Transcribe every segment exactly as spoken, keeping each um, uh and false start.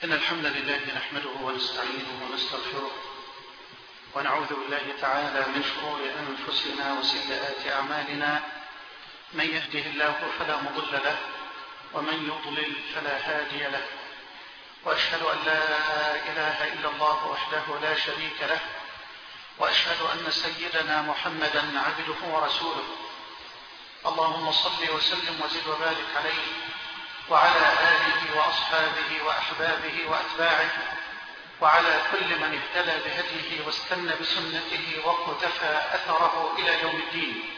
إن الحمد لله نحمده ونستعينه ونستغفره ونعوذ بالله تعالى من شرور أنفسنا وسيئات أعمالنا. من يهده الله فلا مضل له ومن يضلل فلا هادي له، وأشهد أن لا إله إلا الله وحده لا شريك له، وأشهد أن سيدنا محمدا عبده ورسوله. اللهم صل وسلم وزد وبارك عليه وعلى آله وأصحابه وأحبابه وأتباعه وعلى كل من اهتدى بهديه واستنى بسنته واقتفى أثره إلى يوم الدين.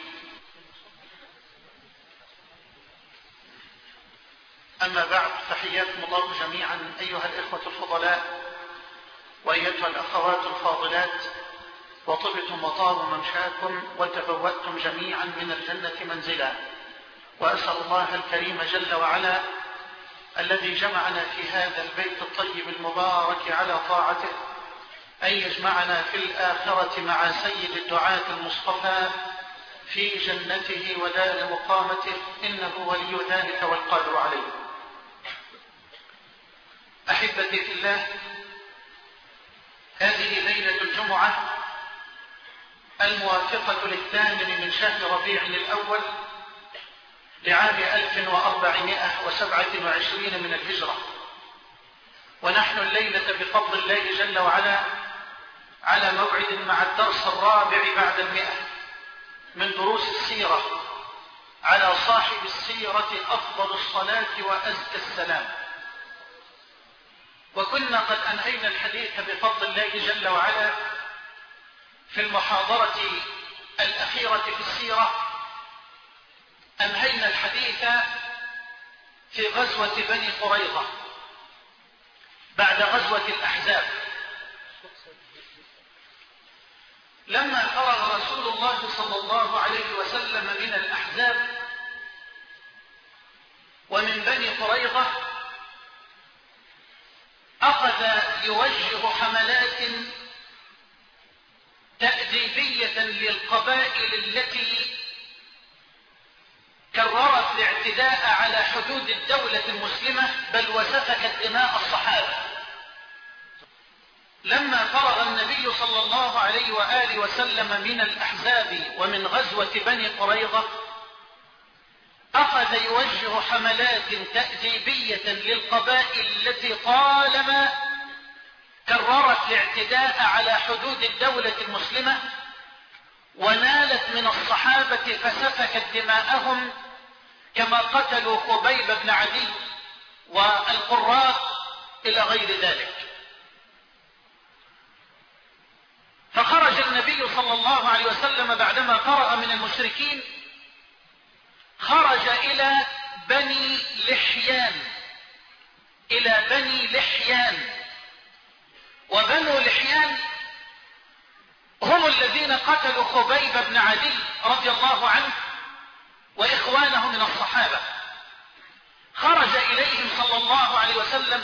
أما بعد، فحياكم الله جميعا أيها الإخوة الفضلاء وأيتها الأخوات الفاضلات، وطبتم وطاب ممشاكم وتبوأتم جميعا من الجنة منزلا. وأسأل الله الكريم جل وعلا الذي جمعنا في هذا البيت الطيب المبارك على طاعته أن يجمعنا في الآخرة مع سيد الدعاة المصطفى في جنته ودار مقامته، إنه ولي ذلك والقادر عليه. أحبتي في الله، هذه ليلة الجمعة الموافقة للثامن من شهر ربيع الأول لعام ألف وأربعمائة وسبعة وعشرين من الهجرة، ونحن الليلة بفضل الله جل وعلا على موعد مع الدرس الرابع بعد المئة من دروس السيرة على صاحب السيرة أفضل الصلاة وأزكى السلام. وكنا قد أنهينا الحديث بفضل الله جل وعلا في المحاضرة الأخيرة في السيرة، أنهينا الحديث في غزوة بني قريظة بعد غزوة الأحزاب، لما فرغ رسول الله صلى الله عليه وسلم من الأحزاب ومن بني قريظة، أخذ يوجه حملات تأديبية للقبائل التي كررت الاعتداء على حدود الدولة المسلمة بل وسفكت دماء الصحابة. لما فرغ النبي صلى الله عليه وآله وسلم من الأحزاب ومن غزوة بني قريظة، أخذ يوجه حملات تأديبية للقبائل التي طالما كررت الاعتداء على حدود الدولة المسلمة ونالت من الصحابة فسفكت دماءهم، كما قتلوا خبيب بن عدي والقراء إلى غير ذلك. فخرج النبي صلى الله عليه وسلم بعدما فرغ من المشركين، خرج إلى بني لحيان إلى بني لحيان وبنو لحيان هم الذين قتلوا خبيب بن عدي رضي الله عنه وإخوانه من الصحابة. خرج إليهم صلى الله عليه وسلم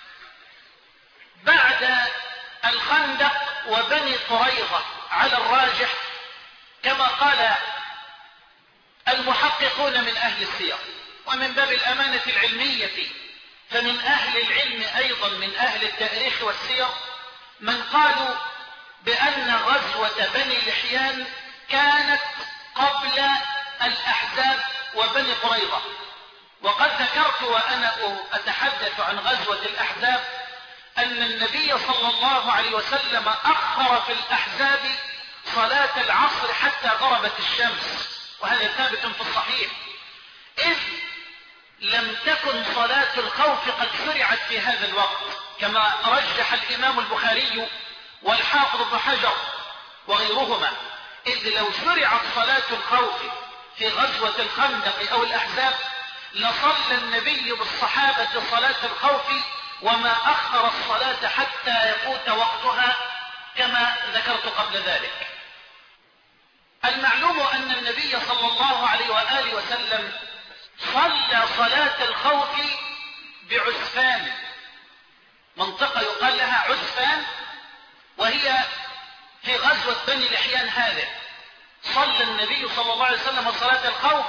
بعد الخندق وبني قريظة على الراجح، كما قال المحققون من أهل السير. ومن باب الأمانة العلمية فمن أهل العلم أيضا من أهل التاريخ والسير من قالوا بأن غزوة بني لحيان كانت قبل الأحزاب وبني قريظة. وقد ذكرت وأنا أتحدث عن غزوة الأحزاب أن النبي صلى الله عليه وسلم أخر في الأحزاب صلاة العصر حتى غربت الشمس، وهذا ثابت في الصحيح، إذ لم تكن صلاة الخوف قد شرعت في هذا الوقت، كما رجح الإمام البخاري والحافظ ابن حجر وغيرهما، إذ لو شرعت صلاة الخوف في غزوة الخندق أو الأحزاب لصلى النبي بالصحابة صلاة الخوف وما أخر الصلاة حتى يفوت وقتها كما ذكرت قبل ذلك. المعلوم أن النبي صلى الله عليه وآله وسلم صلى صلاة الخوف بعسفان، منطقة يقال لها عسفان، وهي في غزوة بني لحيان هذا. صلى النبي صلى الله عليه وسلم صلاة الخوف،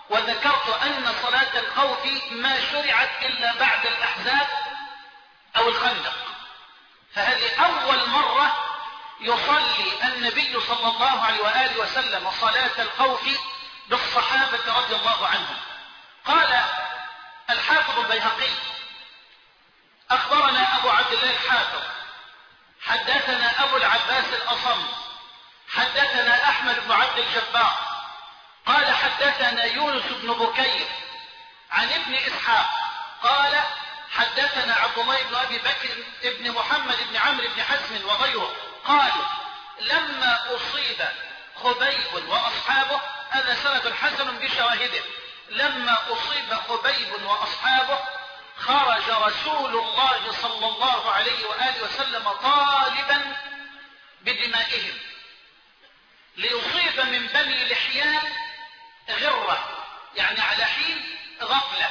وذكرت أن صلاة الخوف ما شرعت إلا بعد الأحزاب أو الخندق. فهذه أول مرة يصلي النبي صلى الله عليه وآله وسلم صلاة الخوف بالصحابة رضي الله عنهم. قال الحافظ البيهقي: أخبرنا أبو عبد الله الحافظ حدثنا أبو العباس الأصم حدثنا أحمد بن عبد الجبار قال حدثنا يونس بن بكير عن ابن إسحاق قال حدثنا عبد الله بن أبي بكر بن محمد بن عمرو بن حزم وغيره قالوا لما أصيب خبيب وأصحابه، هذا سند حسن بشواهده، لما أصيب خبيب وأصحابه خرج رسول الله صلى الله عليه وآله وسلم طالبا بدمائهم ليصيب من بني لحيان غرة، يعني على حين غفلة.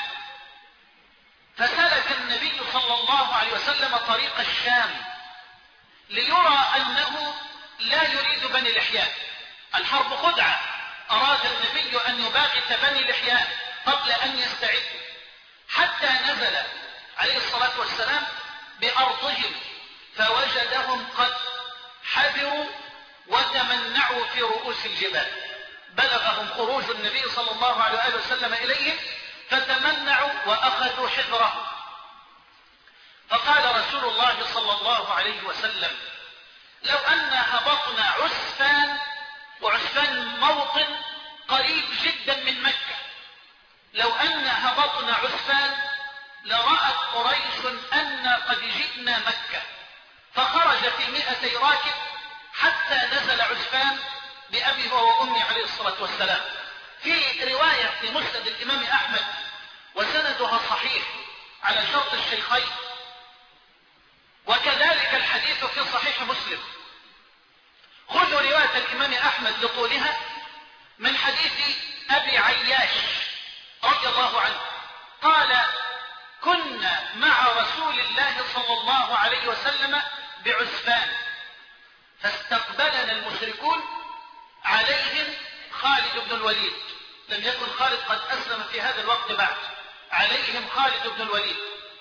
فسلك النبي صلى الله عليه وسلم طريق الشام ليرى أنه لا يريد بني لحيان. الحرب خدعة، أراد النبي أن يباغت بني لحيان قبل أن يستعدوا، حتى نزل عليه الصلاة والسلام بأرضهم فوجدهم قد حذروا وتمنعوا في رؤوس الجبال. بلغهم خروج النبي صلى الله عليه وسلم إليهم فتمنعوا وأخذوا حذرهم. فقال رسول الله صلى الله عليه وسلم: لو أن هبطنا عسفان، وعسفان موطن قريب جدا من مكة، لو أن هبطنا عسفان لرأت قريش أن قد جئنا مكة، فخرج في مئتي راكب حتى نزل عسفان بأبي وأمي عليه الصلاة والسلام. في رواية في مسند الإمام أحمد وسندها صحيح على شرط الشيخين، وكذلك الحديث في صحيح مسلم. خذوا رواية الإمام أحمد لطولها من حديث أبي عياش رضي الله عنه قال: كنا مع رسول الله صلى الله عليه وسلم بعسفان فاستقبلنا المشركون، عليهم خالد بن الوليد، لم يكن خالد قد أسلم في هذا الوقت بعد، عليهم خالد بن الوليد،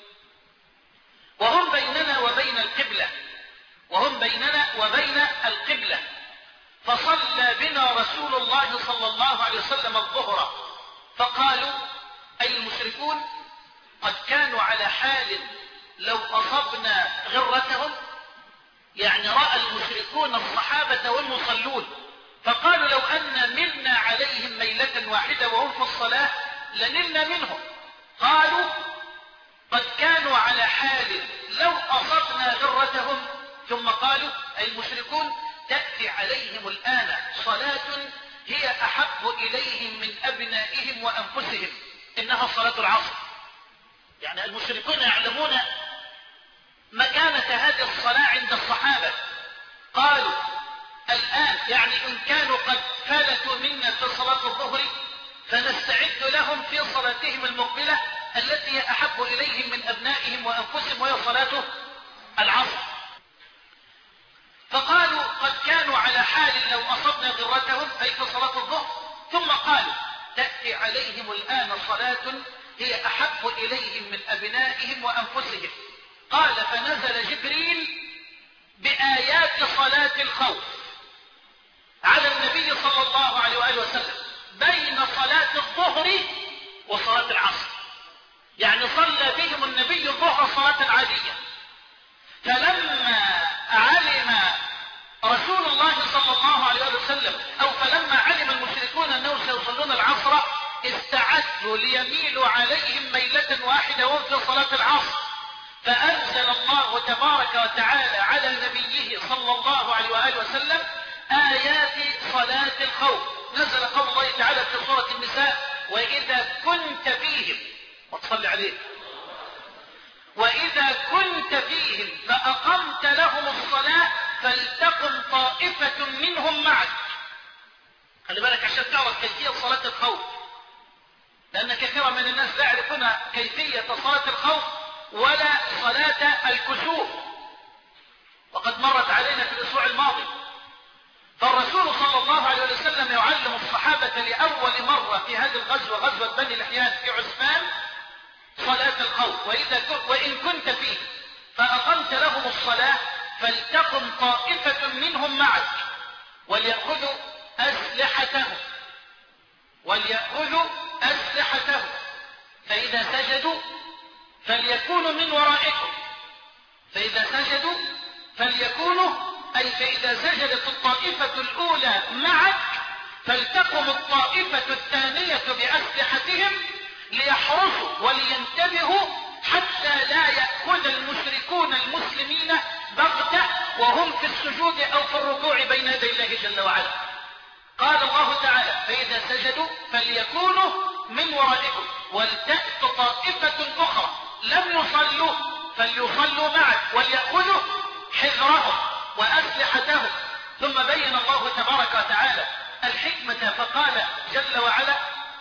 وهم بيننا وبين القبلة وهم بيننا وبين القبلة فصلى بنا رسول الله صلى الله عليه وسلم الظهر، فقالوا أي المشركون قد كانوا على حال لو أصبنا غرتهم، يعني رأى المشركون الصحابة والمصلون فقالوا لو أن ملنا عليهم ميلة واحدة وهم في الصلاة لنلنا منهم. قالوا قد كانوا على حال لو أصبنا غرتهم، ثم قالوا أي المشركون تأتي عليهم الآن صلاة هي أحب إليهم من أبنائهم وأنفسهم، إنها صلاة العصر. يعني المشركون يعلمون مكانة هذه الصلاة عند الصحابة. قالوا الآن يعني إن كانوا قد فلتوا منا في صلاة الظهر فنستعد لهم في صلاتهم المقبلة التي هي أحب إليهم من أبنائهم وأنفسهم، وهي صلاة العصر. فقالوا قد كانوا على حال لو أصبنا غرتهم أي في صلاة الظهر، ثم قالوا تأتي عليهم الآن صلاة هي أحب إليهم من أبنائهم وأنفسهم. قال فنزل جبريل بآيات صلاة الخوف على النبي صلى الله عليه وآله وسلم بين صلاة الظهر وصلاة العصر، يعني صلى بهم النبي الظهر صلاة عادية. فلما علم رسول الله صلى الله عليه وسلم أو فلما علم المشركون أنهم سيصلون العصر استعدوا ليميلوا عليهم ميلة واحدة وهم في صلاة العصر، فأنزل الله تبارك وتعالى على نبيه صلى الله عليه وآله وسلم آيات صلاة الخوف. نزل قول الله تعالى في سورة النساء: وإذا كنت فيهم، وتصلي عليه، وإذا كنت فيهم فأقمت لهم الصلاة فلتقم طائفة منهم معك. خلي بالك عشان تعرف كيفية صلاة الخوف، لأن كثيرا من الناس لا يعرفون كيفية صلاة الخوف ولا صلاة الكسوف، وقد مرت علينا في الأسبوع الماضي. فالرسول صلى الله عليه وسلم يعلم الصحابة لأول مرة في هذه الغزوة، غزوة بني لحيان في عثمان، صلاة الخوف. وإذا وإن كنت فيه الصلاة فلتقم طائفة منهم معك وليأخذوا أسلحتهم وليأخذوا أسلحتهم فإذا سجدوا فليكونوا من ورائكم فإذا سجدوا فليكونوا أي فإذا سجدت الطائفة الأولى معك فلتقم الطائفة الثانية بأسلحتهم ليحرسوا ولينتبهوا حتى لا يأخذ المشركون المسلمين بغتة وهم في السجود أو في الركوع بين يدي الله جل وعلا. قال الله تعالى فإذا سجدوا فليكونوا من ورائكم ولتأت طائفة أخرى لم يصلوا فليصلوا معك وليأخذوا حذرهم وأسلحتهم. ثم بين الله تبارك وتعالى الحكمة فقال جل وعلا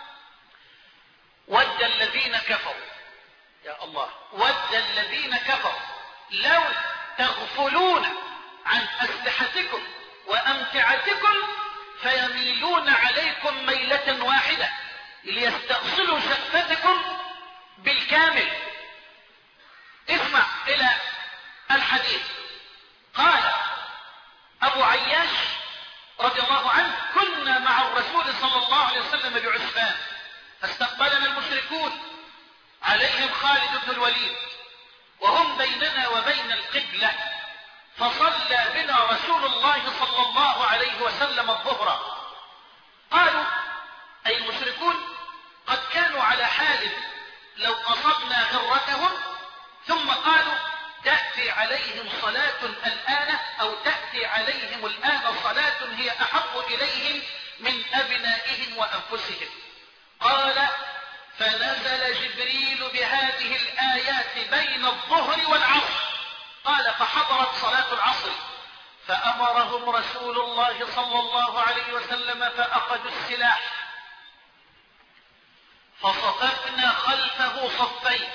ود الذين كفروا يا الله ود الذين كفروا لو تغفلون عن أسلحتكم وأمتعتكم فيميلون عليكم ميلة واحدة ليستأصلوا شفتكم بالكامل. اسمع إلى الحديث. قال أبو عياش رضي الله عنه كنا مع الرسول صلى الله عليه وسلم بعسفان فاستقبلنا المشركون عليهم خالد بن الوليد وهم بيننا وبين القبلة فصلى بنا رسول الله صلى الله عليه وسلم الظهر. قالوا أي المشركون قد كانوا على حال لو أصبنا غرتهم ثم قالوا تأتي عليهم صلاة الآن أو تأتي عليهم الآن صلاة هي أحب إليهم من أبنائهم وأنفسهم. قال فنزل جبريل بهذه الآيات بين الظهر والعصر. قال فحضرت صلاة العصر فأمرهم رسول الله صلى الله عليه وسلم فأخذوا السلاح فصففنا خلفه صفين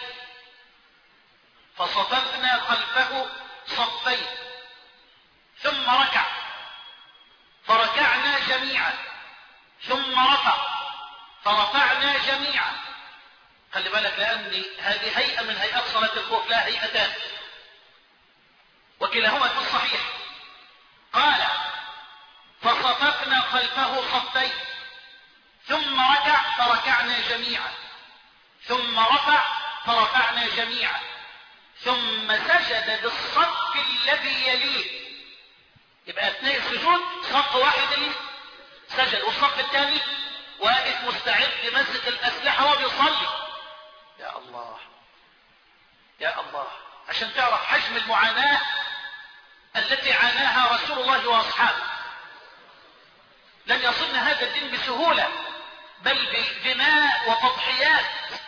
فصففنا خلفه صفين ثم ركع فركعنا جميعا ثم رفع فرفعنا جميعا. خلي بالك لأن هذه هيئة من هيئات صلاة الخوف لا هيئتان وكلاهما في الصحيح. قال فصففنا خلفه صفين ثم ركع فركعنا جميعا ثم رفع فرفعنا جميعا ثم سجد بالصف الذي يليه. يبقى اثناء السجود صف واحد اللي سجد والصف الثاني واقف مستعد لمسك الأسلحة وبيصلي. يا الله يا الله عشان تعرف حجم المعاناة التي عاناها رسول الله وأصحابه. لن يصلنا هذا الدين بسهولة بل بدماء وتضحيات.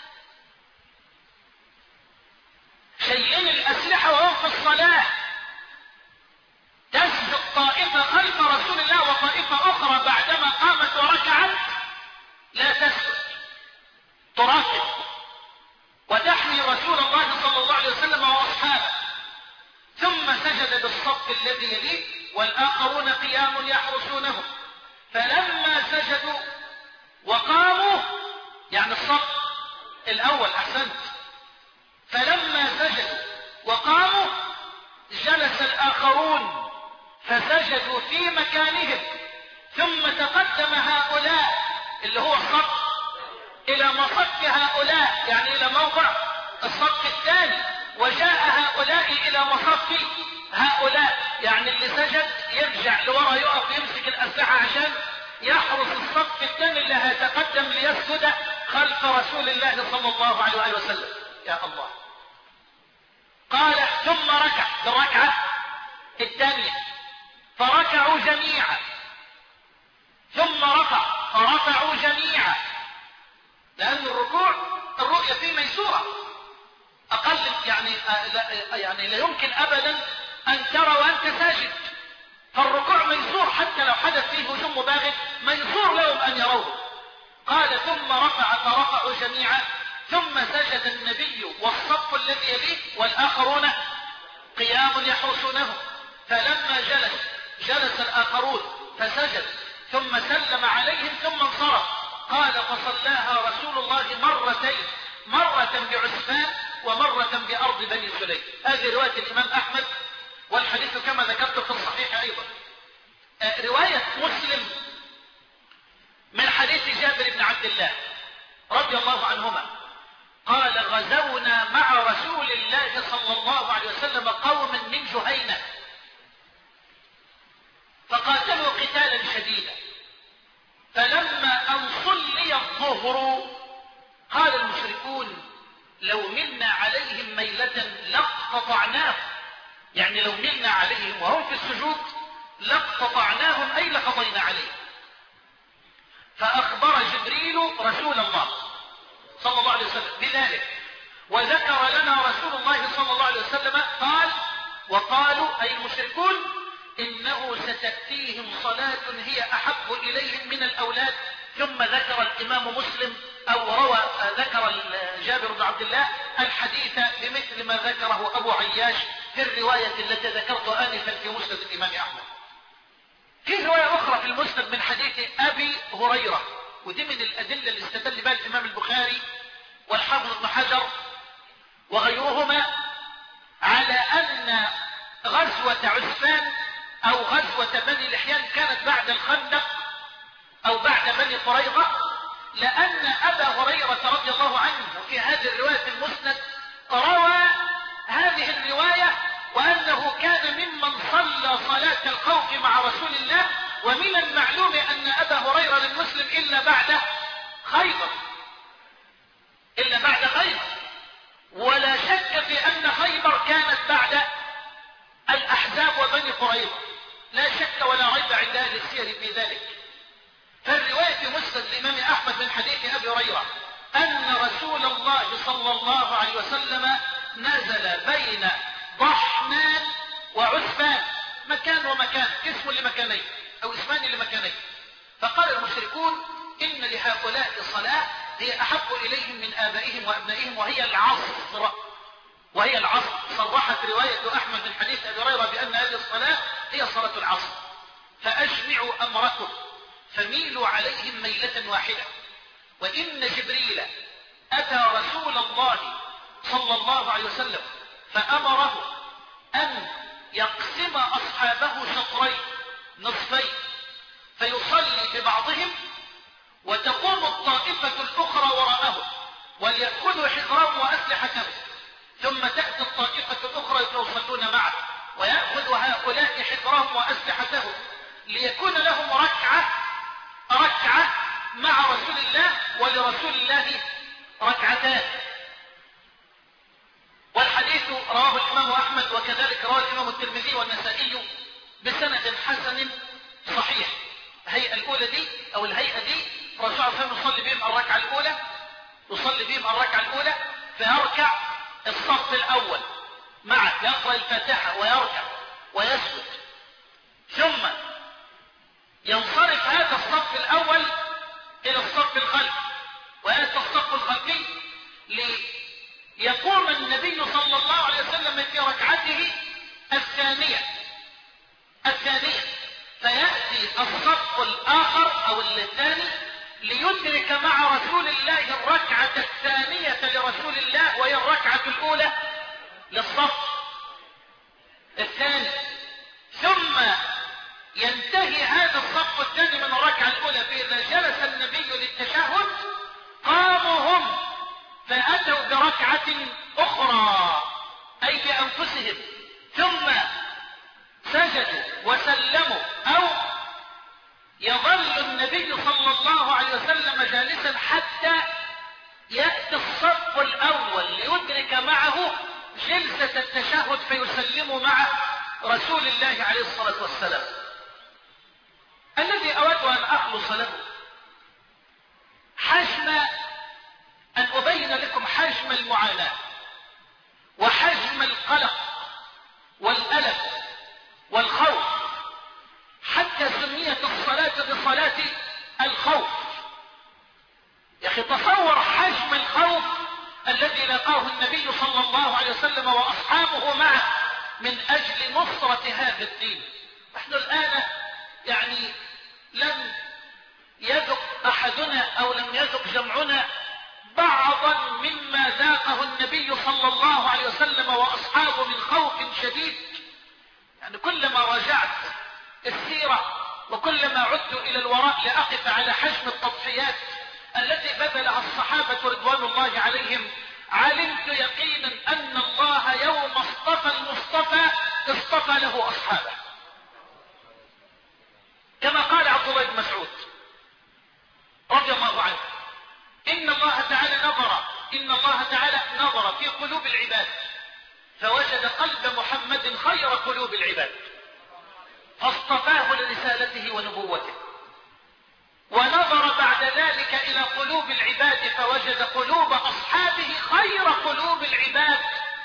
شيئين الأسلحة وهم في الصلاة تسجد طائفة خلف رسول الله وطائفة أخرى بعدما قامت وركعت لا تسجد تراقب وتحمي رسول الله صلى الله عليه وسلم وأصحابه. ثم سجد بالصف الذي يليه والآخرون قيام يحرسونهم فلما سجدوا وقاموا يعني الصف الأول أحسنت فلما سجدوا وقاموا جلس الآخرون فسجدوا في مكانهم ثم تقدم هؤلاء اللي هو الصف إلى مصف هؤلاء يعني إلى موضع الصف الثاني وجاء هؤلاء إلى مصف هؤلاء يعني اللي سجد يرجع لورا يقف يمسك الأسلحة عشان يحرس الصف الثاني اللي هيتقدم ليسجد خلف رسول الله صلى الله عليه وسلم. يا الله. قال ثم ركع بالركعة الثانية فركعوا جميعا ثم رفع فرفعوا جميعا لأن الركوع الرؤية فيه ميسورة أقل يعني لا يعني لا يمكن أبدا أن ترى وأنت ساجد فالركوع ميسور حتى لو حدث فيه هجوم مباغت ميسور لهم أن يروه. قال ثم رفع فرفعوا جميعا ثم سجد النبي والصف الذي يليه والآخرون قيام يحرسونه فلما جلس جلس الآخرون فسجد ثم سلم عليهم ثم انصرف. قال فصلاها رسول الله مرتين مرة بعسفان ومرة بأرض بني سليم. هذه رواية الإمام أحمد والحديث كما ذكرت في الصحيح أيضا. رواية مسلم من حديث جابر بن عبد الله رضي الله عنهما قال غزونا مع رسول الله صلى الله عليه وسلم قوم من جهينة فقاتلوا قتالا شديدا، فلما أن صلي الظهر قال المشركون لو ملنا عليهم ميلة لاقتطعناه، يعني لو ملنا عليهم وهم في السجود لاقتطعناهم أي لقضينا عليه. فأخبر جبريل رسول الله صلى الله عليه وسلم بذلك، وذكر لنا رسول الله صلى الله عليه وسلم قال وقالوا أي المشركون إنه ستأتيهم صلاة هي أحب إليهم من الأولاد. ثم ذكر الإمام مسلم أو روى ذكر جابر بن عبد الله الحديث بمثل ما ذكره أبو عياش في الرواية التي ذكرت آنفا في مسند الإمام أحمد. في رواية أخرى في المسند من حديث أبي هريرة، ودي من الأدلة اللي استدل بها الإمام البخاري والحافظ ابن حجر وغيرهما على أن غزوة عسفان أو غزوة بني لحيان كانت بعد الخندق أو بعد بني قريظة، لأن أبا هريرة رضي الله عنه في هذه الرواية في المسند روى هذه الرواية وأنه كان ممن صلى صلاة الخوف مع رسول الله، ومن المعلوم أن أبا هريرة لم يسلم إلا بعد خيبر إلا بعد خيبر ولا شك في أن خيبر كانت بعد الأحزاب وبني قريظة، لا شك ولا ريب عند أهل السير في ذلك. فالرواية في مسند الإمام أحمد من حديث أبي هريرة أن رسول الله صلى الله عليه وسلم نزل بين ضحنان وعسفان، مكان ومكان، اسم لمكانين أو اسمان لمكانين. فقال المشركون إن لهؤلاء صلاة هي أحب إليهم من آبائهم وأبنائهم وهي العصر، وهي العصر. صرحت رواية أحمد من حديث أبي هريرة بأن هذه الصلاة هي صلاة العصر. فأجمعوا أمركم فميلوا عليهم ميلة واحدة. وإن جبريل أتى رسول الله صلى الله عليه وسلم فأمره أن يقسم أصحابه شطرين نصفين فيصلي ببعضهم وتقوم الطائفة الأخرى وراءه وليأخذوا حذرهم وأسلحتهم، ثم تأتي الطائفة الأخرى يصلون معه ويأخذ هؤلاء حذرهم وأسلحتهم ليكون لهم ركعة ركعة مع رسول الله ولرسول الله ركعتان. والحديث رواه الإمام أحمد وكذلك رواه الإمام الترمذي والنسائي بسند حسن صحيح. الهيئة الأولى دي أو الهيئة دي الرسول صلى الله عليه وسلم يصلي بهم الركعة الأولى يصلي بهم الركعة الأولى فيركع الصف الأول معه يقرأ الفاتحة ويركع ويسجد، ثم ينصرف هذا الصف الأول إلى الصف الخلفي ويأتي الصف الخلفي ليقوم النبي صلى الله عليه وسلم في ركعته الثانية الثانية فيأتي الصف الآخر أو الثاني ليدرك مع رسول الله الركعة الثانية لرسول الله وهي الركعة الأولى للصف الثاني، ثم ينتهي هذا الصف الثاني من الركعة الأولى فإذا جلس النبي للتشهد قاموا هم فأتوا بركعة أخرى أي بأنفسهم ثم سجدوا وسلموا، أو يظل النبي صلى الله عليه وسلم جالسا حتى يأتي الصف الأول ليدرك معه جلسة التشهد فيسلم مع رسول الله عليه الصلاة والسلام. الذي أود أن أخلص له حجم أن أبين لكم حجم المعاناة وحجم القلق والألم والخوف حتى سميت الصلاة بصلاة الخوف. يا أخي تصور حجم الخوف الذي لقاه النبي صلى الله عليه وسلم وأصحابه معه من أجل نصرة هذا الدين. نحن الآن يعني لم يذق أحدنا أو لم يذق جمعنا بعضا مما ذاقه النبي صلى الله عليه وسلم وأصحابه من خوف شديد السيرة وكلما عدت إلى الوراء لأقف على حجم التضحيات التي بذلها الصحابة رضوان الله عليهم، علمت يقينا أن الله يوم اصطفى المصطفى اصطفى له أصحابه، كما قال عبد الله بن مسعود رضي الله عنه: إن الله تعالى نظر إن الله تعالى نظر في قلوب العباد فوجد قلب محمد خير قلوب العباد فاصطفاه لرسالته ونبوته، ونظر بعد ذلك إلى قلوب العباد فوجد قلوب أصحابه خير قلوب العباد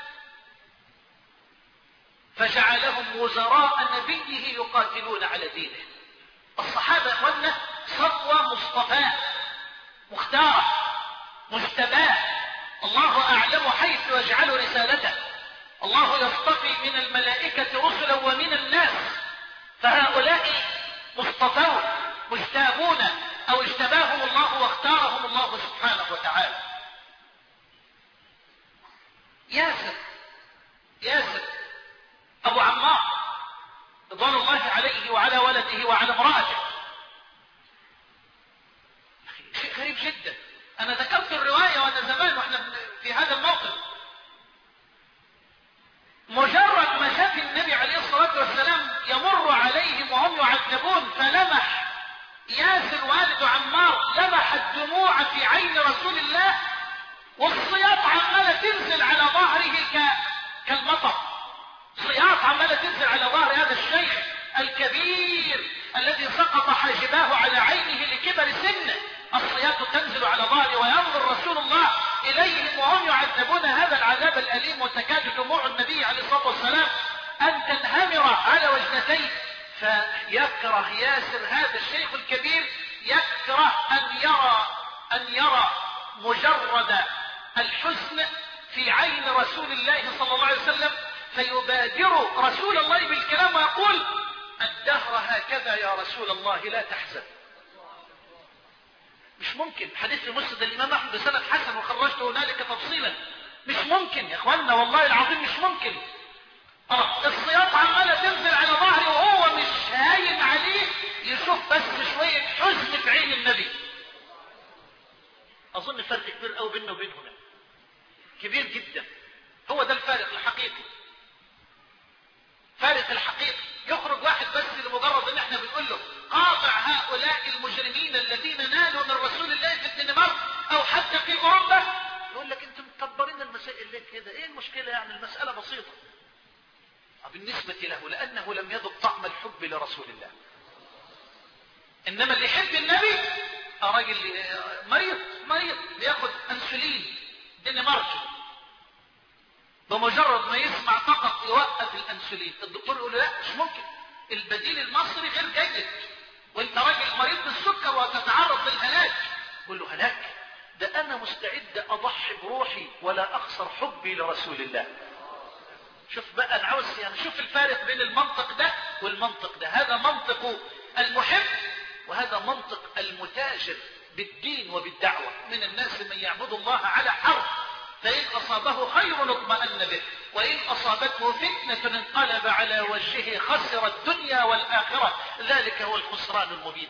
فجعلهم وزراء نبيه يقاتلون على دينه. الصحابة أخوانا صفوة مصطفاة مختارة مجتباه، الله أعلم حيث يجعل رسالته. الله يصطفي من الملائكة رسلا ومن الناس، فهؤلاء مصطفون مجتابون أو اجتباهم الله واختارهم الله سبحانه وتعالى. ياسر ياسر أبو عمار رضوان الله عليه وعلى ولده وعلى امرأته. شيء غريب جدا، أنا ذكرت الرواية وأنا زمان وإحنا في هذا الموقف. مجرد ما شاف النبي عليه الصلاة والسلام يمر عليهم وهم يعذبون فلمح ياسر والد عمار لمح الدموع في عين رسول الله، والصياط عمالة تنزل على ظهره كالمطر، صياط عمالة تنزل على ظهر هذا الشيخ الكبير الذي سقط حاجباه على عينه لكبر سنه، الصياط تنزل على ظهره وينظر رسول الله إليهم وهم يعذبون هذا العذاب الأليم، وتكاد دموع النبي عليه الصلاة والسلام أن تنهمر على وجنتيه. فيكره ياسر هذا الشيخ الكبير، يكره أن يرى أن يرى مجرد الحزن في عين رسول الله صلى الله عليه وسلم، فيبادر رسول الله بالكلام ويقول: الدهر هكذا يا رسول الله لا تحزن. مش ممكن، حديث في مسند الإمام أحمد بسند حسن وخرجته هنالك تفصيلا. مش ممكن يا اخوانا، والله العظيم مش ممكن. اه الصياط عماله تنزل على ظهري وهو مش هاين عليه يشوف بس شويه حزن في عين النبي. اظن فرق كبير قوي بيننا وبينهم، كبير جدا. هو ده الفارق الحقيقي، فارق الحقيقي. يخرج واحد بس لمجرد ان احنا بنقول له قاطع هؤلاء المجرمين الذين نالوا من رسول الله في الدنمارك او حتى في اوروبا، يقول لك انتم مكبرين المسائل ليه كده؟ ايه المشكله يعني؟ المساله بسيطه بالنسبه له، لانه لم يذق طعم الحب لرسول الله. انما اللي يحب النبي راجل مريض مريض بياخد انسولين دنماركي، بمجرد ما يسمع فقط يوقف الانسولين. الدكتور يقول له لا مش ممكن، البديل المصري غير جيد، وانت راجل مريض بالسكر وتتعرض للهلاك. يقول له هلاك؟ ده انا مستعد اضحي بروحي ولا اخسر حبي لرسول الله. شوف بقى، انا عاوز يعني شوف الفارق بين المنطق ده والمنطق ده. هذا منطق المحب وهذا منطق المتاجر بالدين وبالدعوة. من الناس من يعبد الله على حرف، فإن أصابه خير اطمأن به وإن أصابته فتنة انقلب على وجهه خسر الدنيا والآخرة، ذلك هو الخسران المبين.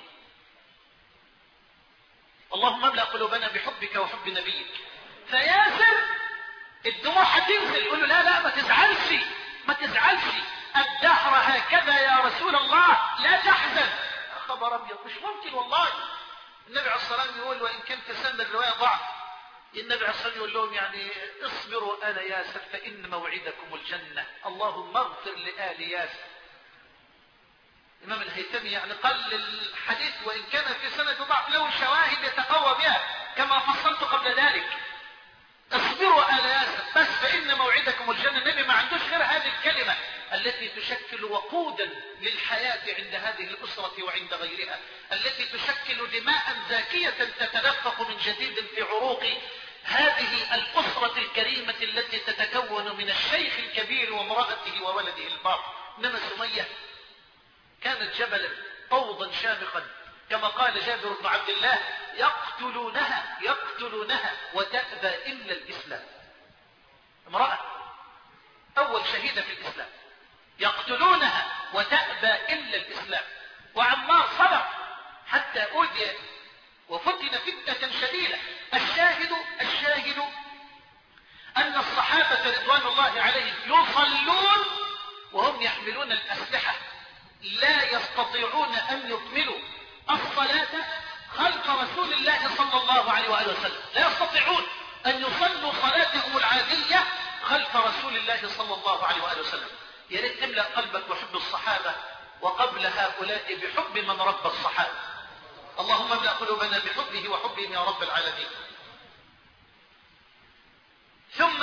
اللهم املأ قلوبنا بحبك وحب نبيك. فياسر الدموع هتنزل، يقول له لا لا ما تزعلش ما تزعلش، الدهر هكذا يا رسول الله لا تحزن. خبر ابيض، مش ممكن والله. النبي عليه الصلاة والسلام يقول، وإن كان في سند الرواية ضعف، النبي عليه الصلاة والسلام يقول لهم يعني اصبروا آل ياسر فإن موعدكم الجنة، اللهم اغفر لآل ياسر. الإمام الهيثمي يعني قال الحديث وإن كان في سند ضعف له شواهد يتقوى بها كما فصلت قبل ذلك. اصبروا آل ياسر بس فإن موعدكم الجنة. النبي ما عندوش غير هذه الكلمة التي تشكل وقودا للحياة عند هذه الأسرة وعند غيرها، التي تشكل دماء زاكية تتدفق من جديد في عروق هذه الأسرة الكريمة التي تتكون من الشيخ الكبير وامرأته وولده البار. إنما سمية كانت جبلا طوضا شامخا، كما قال جابر بن عبد الله: يقتلونها يقتلونها وتأبى إلا الإسلام. امرأة أول شهيدة في الإسلام، يقتلونها وتأبى إلا الإسلام. حتى أوذي وفتن فتنة شديدة. الشاهد الشاهد أن الصحابة رضوان الله عليهم يصلون وهم يحملون الأسلحة، لا يستطيعون أن يكملوا الصلاة خلف رسول الله صلى الله عليه وآله وسلم، لا يستطيعون أن يصلوا صلاتهم العادية خلف رسول الله صلى الله عليه وآله وسلم. يا ريت تملأ قلبك بحب الصحابة، وقبل هؤلاء بحب من رب الصحابة. اللهم املأ قلوبنا بحبه وحبهم يا رب العالمين. ثم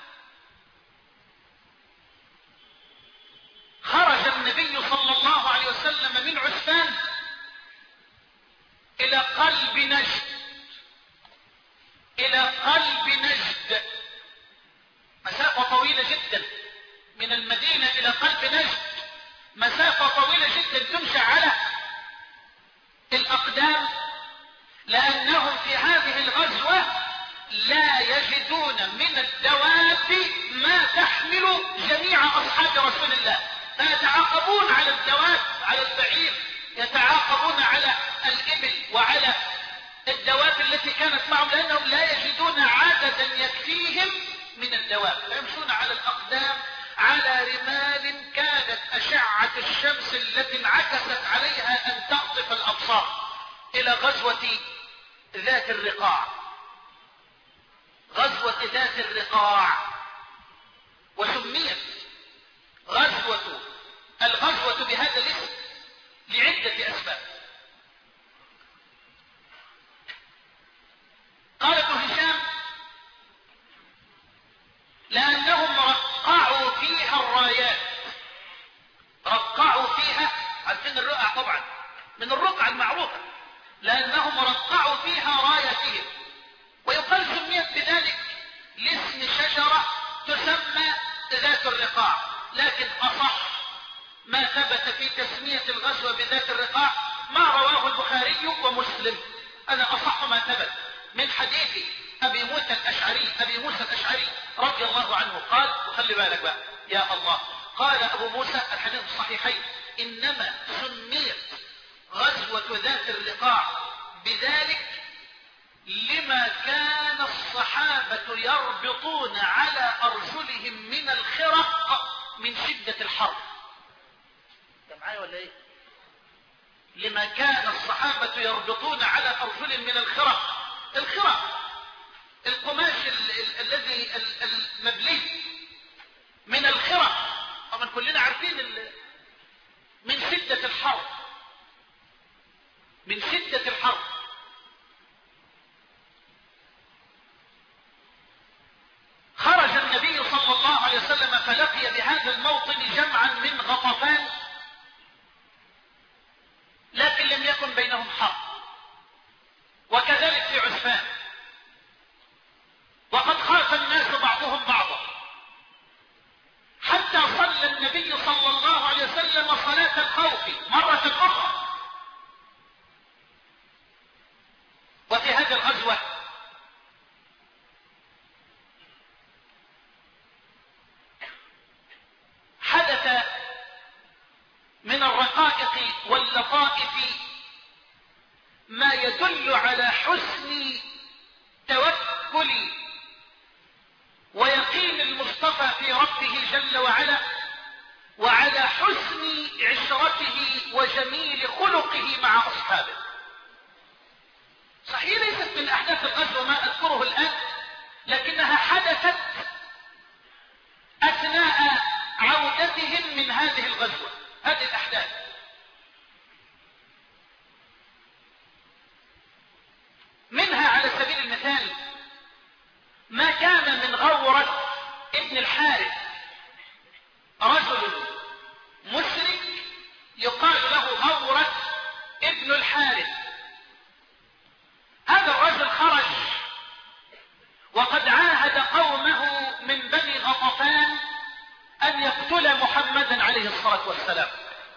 خرج النبي صلى الله عليه وسلم من عسفان إلى قلب نجد، إلى قلب نجد، مسافة طويلة جدا من المدينة إلى قلب نجد، مسافة طويلة جدا تمشى على الأقدام، لأنهم في هذه الغزوة لا يجدون من الدواب ما تحمل جميع أصحاب رسول الله، فيتعاقبون على الدواب، على البعير، يتعاقبون على الإبل وعلى الدواب التي كانت معهم، لأنهم لا يجدون عددا يكفيهم من الدواب، فيمشون على الأقدام على رمال كانت أشعة الشمس التي انعكست عليها أن تخطف الأبصار. إلى غزوة ذات الرقاع، غزوة ذات الرقاع، وسميت غزوة الغزوة بهذا الاسم لعدة أسباب. قال ابن هشام لأنهم رقعوا فيها الرايات، رقعوا فيها، عارفين الرقع طبعا من الرقعة المعروفة، لأنهم رقعوا فيها رايتهم، ويقال سميت بذلك لاسم شجرة تسمى ذات الرقاع، لكن أصح ما ثبت في تسمية الغزوة بذات الرقاع ما رواه البخاري ومسلم، هذا أصح ما ثبت من حديث أبي موسى الأشعري، أبي موسى الأشعري رضي الله عنه قال، وخلي بالك بقى يا الله، قال أبو موسى الحديث الصحيحين: إنما سميت غزوة ذات الرقاع بذلك لما كان الصحابة يربطون على أرجلهم من الخرق من شدة الحر. انت معايا ولا ايه؟ لما كان الصحابة يربطون على أرجلهم من الخرق، الخرق القماش الذي المبلي من الخرق، طبعا كلنا عارفين من شدة الحر، من شدة الحر. خرج النبي صلى الله عليه وسلم فلقي بهذا الموطن جمعا من غطفان، لكن لم يكن بينهم حرب، وكذلك في عسفان، وقد خاف الناس بعضهم بعضا، حتى صلى النبي صلى الله عليه وسلم صلاة الخوف مرة أخرى. وفي هذه الغزوة حدث من الرقائق واللطائف ما يدل على حسن توكل ويقين المصطفى في ربه جل وعلا، وعلى حسن عشرته وجميل خلقه مع أصحابه. صحيح ليست من أحداث الغزوة ما أذكره الآن، لكنها حدثت أثناء عودتهم من هذه الغزوة، هذه الأحداث. منها على سبيل المثال ما كان من غورة ابن الحارث، رجل مشرك يقال له غورة ابن الحارث. هذا الرجل خرج وقد عاهد قومه من بني غطفان أن يقتل محمدا عليه الصلاة والسلام،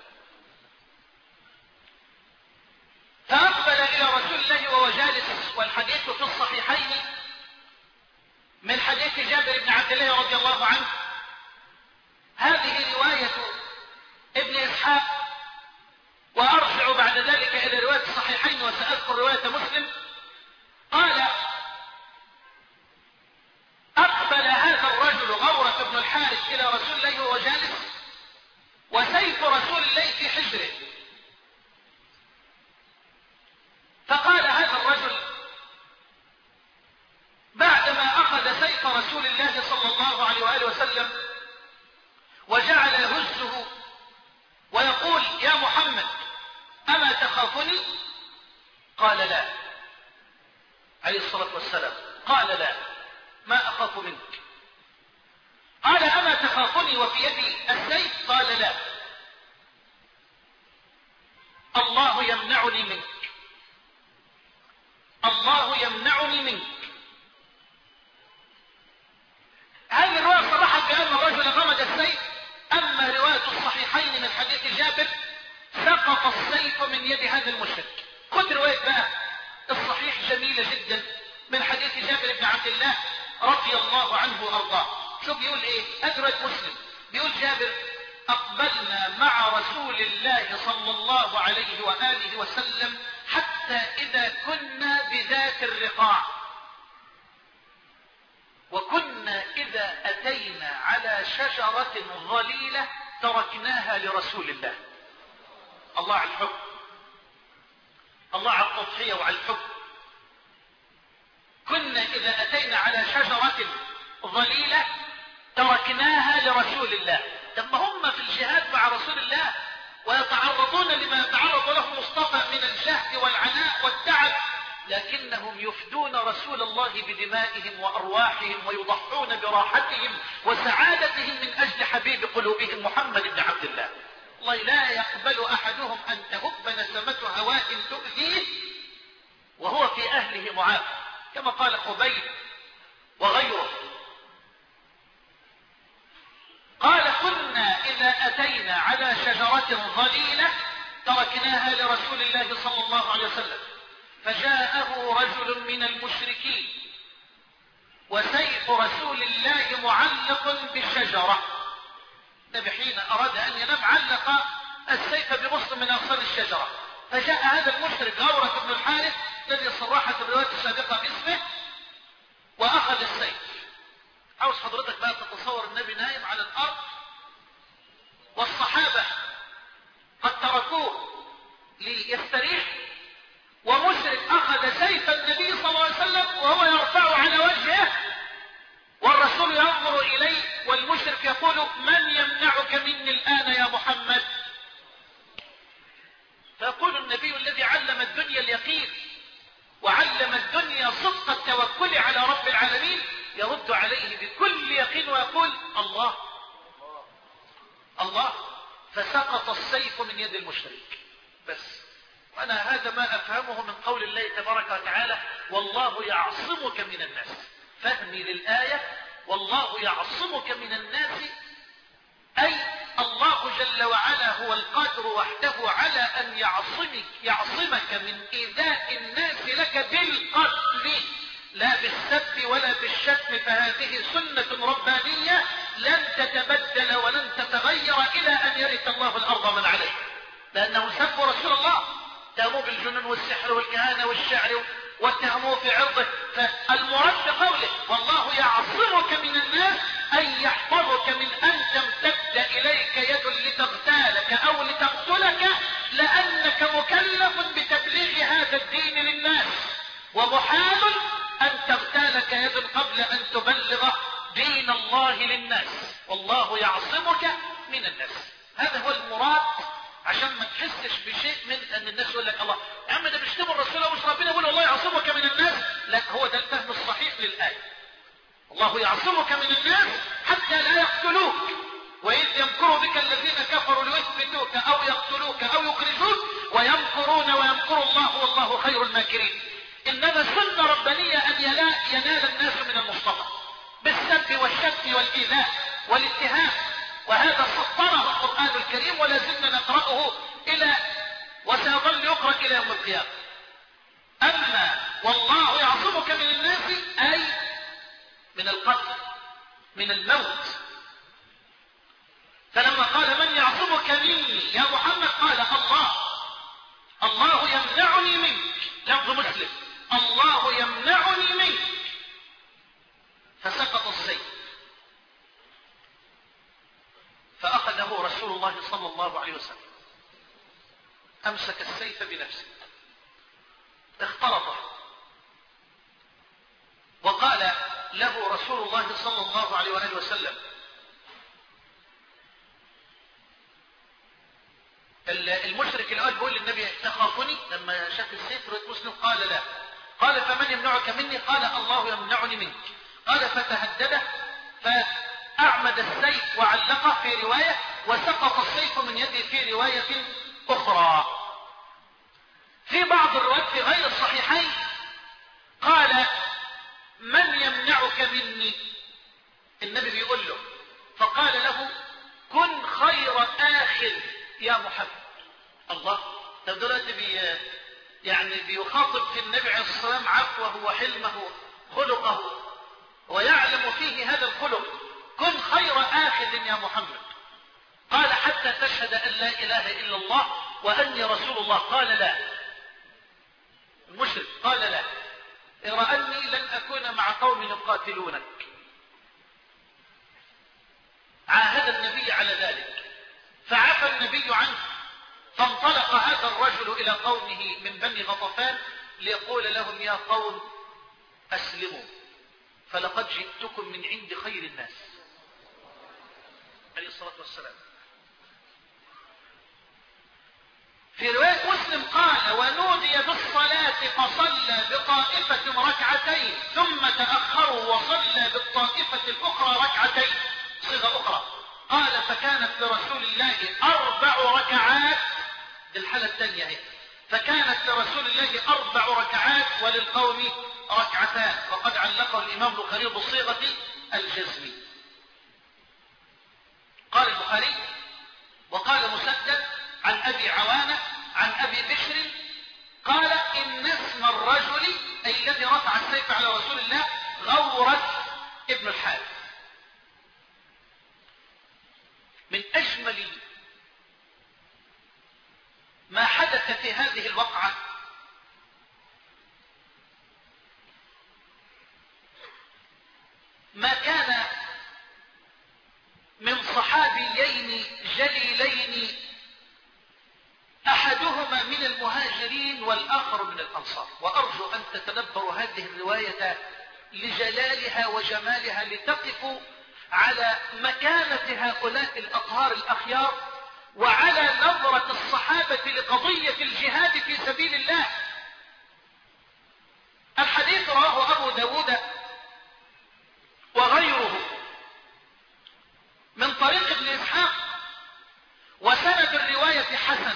فأقبل إلى رسول الله وهو جالس، والحديث في الصحيحين من حديث جابر بن عبد الله رضي الله عنه. هذه رواية ابن إسحاق، وأرجع بعد ذلك إلى رواية الصحيحين وجالس وسيف رسول الله في حجره. فقال هذا الرجل بعدما أخذ سيف رسول الله صلى الله عليه وآله وسلم وجعل يهزه ويقول يا محمد أما تخافني؟ قال لا عليه الصلاة والسلام، قال لا ما أخاف منك. قال أما تخافني وفي يدي السيف؟ قال لا. الله يمنعني منك، الله يمنعني منك. هذه الرواية صرحت بأن الرجل غمد السيف. أما رواية الصحيحين من حديث جابر سقط السيف من يد هذا المشرك. خذ رواية بقى الصحيح جميلة جدا من حديث جابر بن عبد الله رضي الله عنه وأرضاه. شو بيقول ايه؟ أدرج مسلم بيقول جابر أقبلنا مع رسول الله صلى الله عليه وآله وسلم حتى إذا كنا بذات الرقاع، وكنا إذا أتينا على شجرة ظليلة تركناها لرسول الله. الله على الحب، الله على التضحية وعلى الحب. كنا إذا أتينا على شجرة ظليلة تركناها لرسول الله. لما هم في الجهاد مع رسول الله ويتعرضون لما يتعرض له مصطفى من الجهد والعناء والتعب، لكنهم يفدون رسول الله بدمائهم وأرواحهم ويضحون براحتهم وسعادتهم من أجل حبيب قلوبهم محمد بن عبد الله. الله لا يقبل أحدهم أن تهب نسمة هواء تؤذيه وهو في أهله معاف، كما قال خبيب وغيره. قال كنا إذا أتينا على شجرة ظليلة تركناها لرسول الله صلى الله عليه وسلم، فجاءه رجل من المشركين وسيف رسول الله معلق بالشجرة. النبي حين أراد أن ينام علق السيف بغصن من أغصان الشجرة، فجاء هذا المشرك غورة بن الحارث الذي صرحت الرواية السابقة باسمه وأخذ السيف. عاوز حضرتك بقى تتصور النبي نايم على الأرض والصحابة قد تركوه ليستريح، ومشرك أخذ سيف النبي صلى الله عليه وسلم وهو يرفعه على وجهه، والرسول ينظر إليه والمشرك يقول من يمنعك مني الآن يا محمد؟ فيقول النبي الذي علم الدنيا اليقين وعلم الدنيا صدق التوكل على رب العالمين يرد عليه بكل يقين ويقول الله الله. فسقط السيف من يد المشرك. بس وأنا هذا ما أفهمه من قول الله تبارك وتعالى والله يعصمك من الناس. فهمي للآية والله يعصمك من الناس، أي الله جل وعلا هو القادر وحده على أن يعصمك يعصمك من إيذاء الناس لك بالقتل لا بالسب ولا بالشتم. فهذه سنة ربانية لن تتبدل ولن تتغير إلى أن يرث الله الأرض من عليه، لأنه سب رسول الله، اتهموه بالجنون والسحر والكهانة والشعر واتهموه في عرضه. فالمراد بقوله والله يعصمك من الناس أن يحفظك من أن تمتد إليك يد لتغتالك أو لتقتلك، لأنك مكلف بتبليغ هذا الدين للناس، ومحال أن تغتالك يد قبل أن تبلغ دين الله للناس. والله يعصمك من الناس، هذا هو المراد، عشان ما تحسش بشيء من ان الناس يقول لك الله يا عم ده بيشتموا الرسول ومش ربنا يقول الله يعصمك من الناس. لا، هو ده الفهم الصحيح للآية. الله يعصمك من الناس حتى لا يقتلوك، وإذ يمكر بك الذين كفروا ليثبتوك أو يقتلوك أو يخرجوك ويمكرون ويمكر الله والله خير الماكرين. إنما سنة ربانية أن ينال الناس من المصطفى بالسب والشتم والإيذاء والاتهام، وهذا سطره القرآن الكريم ولا زلنا نقرأه إلى وسيظل يقرأ إلى يوم القيامة. أما والله يعصمك من الناس أي من القتل من الموت. فلما قال من يعصمك مني يا محمد قال الله الله يمنعني منك. لفظ مسلم الله يمنعني منك. فسقط السيف. فأخذه رسول الله صلى الله عليه وسلم، أمسك السيف بنفسه اختلطه، وقال له رسول الله صلى الله عليه وآله وسلم: المشرك الأول بيقول للنبي: تخافني؟ لما شاف السيف رد مسلم قال: لا. قال: فمن يمنعك مني؟ قال: الله يمنعني منك. قال: فتهدده فأعمد السيف وعلقه في رواية، وسقط السيف من يده في رواية أخرى. في بعض الروايات في غير الصحيحين قال: من يمنعك مني؟ النبي بيقول له، فقال له: كن خير آخذ يا محمد. الله، طب دلوقتي بي يعني بيخاطب في النبي عليه الصلاة والسلام عفوه وحلمه خلقه ويعلم فيه هذا الخلق، كن خير آخذ يا محمد. قال: حتى تشهد أن لا إله إلا الله وأني رسول الله. قال: لا. المشرك قال: لا، إرى أني لن أكون مع قوم يقاتلونك. عاهد النبي على ذلك، فعفى النبي عنه، فانطلق هذا الرجل إلى قومه من بني غطفان ليقول لهم: يا قوم أسلموا، فلقد جئتكم من عند خير الناس عليه الصلاة والسلام. في رواية مسلم قال: ونودي بالصلاة فصلى بطائفة ركعتين، ثم تأخروا وصلى بالطائفة الأخرى ركعتين، صيغة أخرى. قال: فكانت لرسول الله أربع ركعات. دي الحالة الثانية هي، فكانت لرسول الله أربع ركعات وللقوم ركعتان. وقد علقه الإمام البخاري بصيغة الجزم. قال البخاري: وقال مسدد عن أبي عوانة عن أبي بشر قال: إن اسم الرجل أي الذي رفع السيف على رسول الله غورث ابن الحارث. من أجمل ما حدث في هذه الوقعة ما كان من صحابيين جليلين، أحدهما من المهاجرين والآخر من الأنصار. وأرجو أن تتدبروا هذه الرواية لجلالها وجمالها، لتقفوا على مكانة هؤلاء الأطهار الأخيار وعلى نظرة الصحابة لقضية الجهاد في سبيل الله. الحديث رواه أبو داود وغيره من طريق ابن إسحاق، وسند الرواية حسن،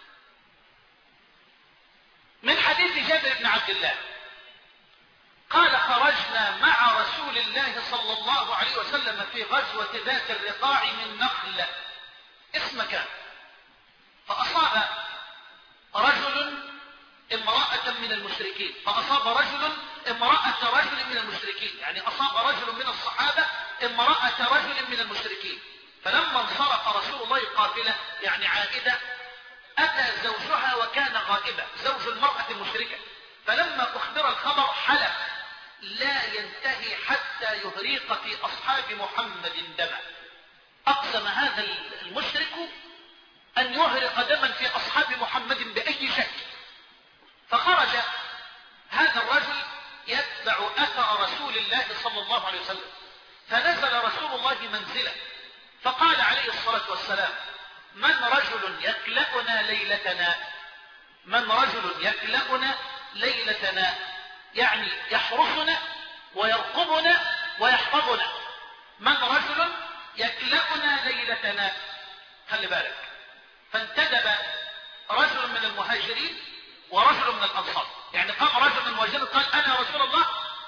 من حديث جابر بن عبد الله قال: خرجنا مع رسول الله صلى الله عليه وسلم في غزوة ذات الرقاع من نخل اسم كان، فأصاب رجل امرأة من المشركين، فأصاب رجل امرأة رجل من المشركين، يعني أصاب رجل من الصحابة امرأة رجل من المشركين. فلما انصرف رسول الله قافلة يعني عائدة، أتى زوجها وكان غائبا، زوج المرأة المشركة. فلما أخبر الخبر حلف لا ينتهي حتى يهريق في أصحاب محمد دما. أقسم هذا المشرك أن يهرق دما في أصحاب محمد بأي شكل. فخرج هذا الرجل يتبع أثر رسول الله صلى الله عليه وسلم، فنزل رسول الله منزله، فقال عليه الصلاة والسلام: من رجل يكلأنا ليلتنا؟ من رجل يكلأنا ليلتنا، يعني يحرسنا ويرقبنا ويحفظنا. من رجل يكلأنا ليلتنا، خلي بالك. فانتدب رجل من المهاجرين ورجل من الأنصار، يعني قام رجل من المهاجرين قال: أنا رسول الله.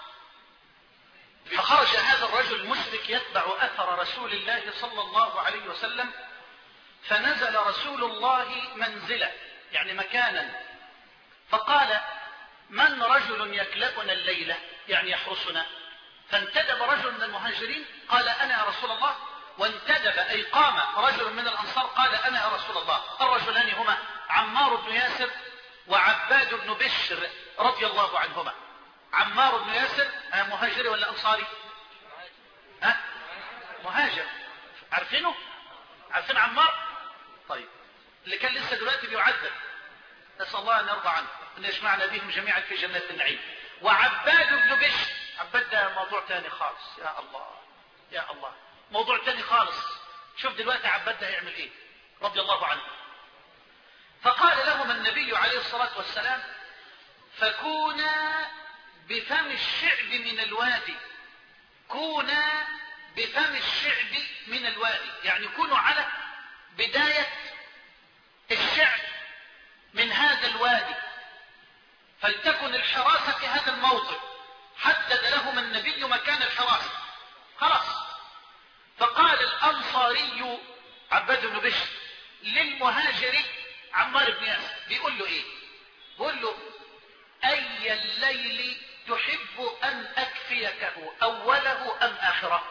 فخرج هذا الرجل المشرك يتبع أثر رسول الله صلى الله عليه وسلم، فنزل رسول الله منزله يعني مكانا، فقال: من رجل يكلأنا الليلة، يعني يحرسنا. فانتدب رجل من المهاجرين قال: أنا يا رسول الله. وانتدب أي قام رجل من الأنصار قال: أنا يا رسول الله. الرجلان هما عمار بن ياسر وعباد بن بشر رضي الله عنهما. عمار بن ياسر مهاجري ولا أنصاري؟ ها؟ مهاجر، عارفينه؟ عارفين عمار؟ طيب اللي كان لسه دلوقتي بيعذب، نسأل الله أن يرضى عنه أن يجمعنا بهم جميعا في جنة النعيم. وعباد بن بشر، عباد ده موضوع تاني خالص. يا الله يا الله، موضوع تاني خالص. شوف دلوقتي عباد ده هيعمل ايه رضي الله عنه. فقال لهم النبي عليه الصلاة والسلام: فكونا بفم الشعب من الوادي، كونا بفم الشعب من الوادي، يعني كونوا على بداية الشعب من هذا الوادي، فلتكن الحراسة في هذا الموضع. حدد لهم النبي مكان الحراسة خلاص. فقال الأنصاري عباد بن بشر للمهاجري عمار بن ياسر، بيقول له ايه؟ بيقول له: أي الليل تحب أن أكفيكه، أوله أم آخره؟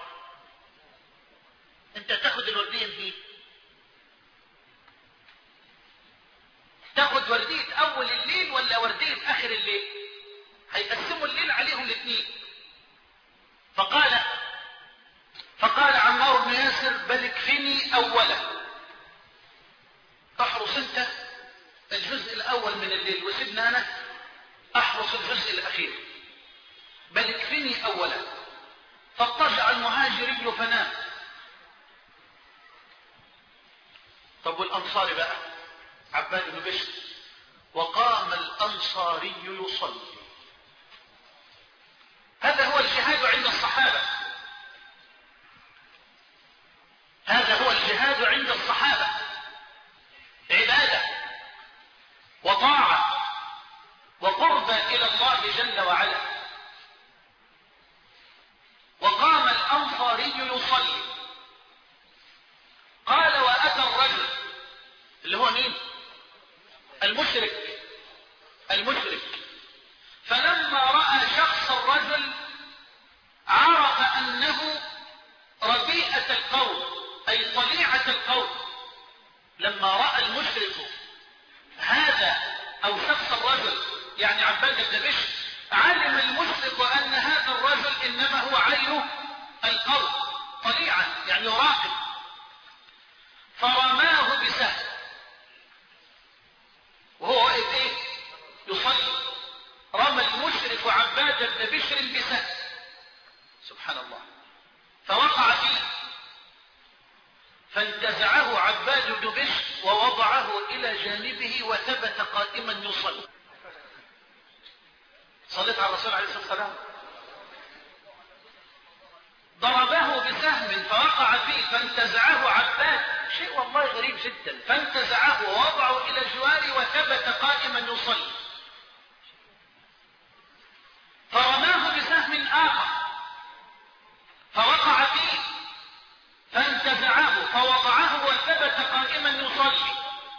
أنت تاخد الوردية دي، تاخد وردية أول الليل ولا وردية آخر الليل؟ هيقسموا الليل عليهم الاثنين. فقال فقال عمار بن ياسر: بل اكفني أوله، احرص أنت الجزء الأول من الليل وسيبنا أنا احرص الجزء الأخير، بل اكفني أوله. فاضطجع المهاجري فنام. طب والأنصاري بقى عباد بن بشر: وقام الأنصاري يصلي. هذا هو الجهاد عند الصحابة، هذا هو الجهاد عند الصحابة، عبادة وطاعة وقرب إلى الله جل وعلا. وقام الأنصاري يصلي. قال: وأتى الرجل، اللي هو مين؟ المشرك المشرك فلما رأى شخص الرجل عرف أنه ربيئة القوم، أي طليعة القوم. لما رأى المشرك هذا أو شخص الرجل، يعني عباد بن بشر، علم المشرك أن هذا الرجل إنما هو عين القوم، طليعة يعني يراقب. فرماه بسهم وهو واقف ايه؟ يصلي. رمى المشرك عباد بن بشر بسهم، سبحان الله، فوقع فيه، فانتزعه عباد بن بشر ووضعه الى جانبه وثبت قائما يصلي. صليت على الرسول عليه الصلاه والسلام. ضربه بسهم فوقع فيه فانتزعه عباد، شيء والله غريب جدا، فانتزعه ووضعه الى جواره وثبت قائما يصلي. فرماه بسهم اخر فوقع فيه فانتزعه فوضعه وثبت قائما يصلي.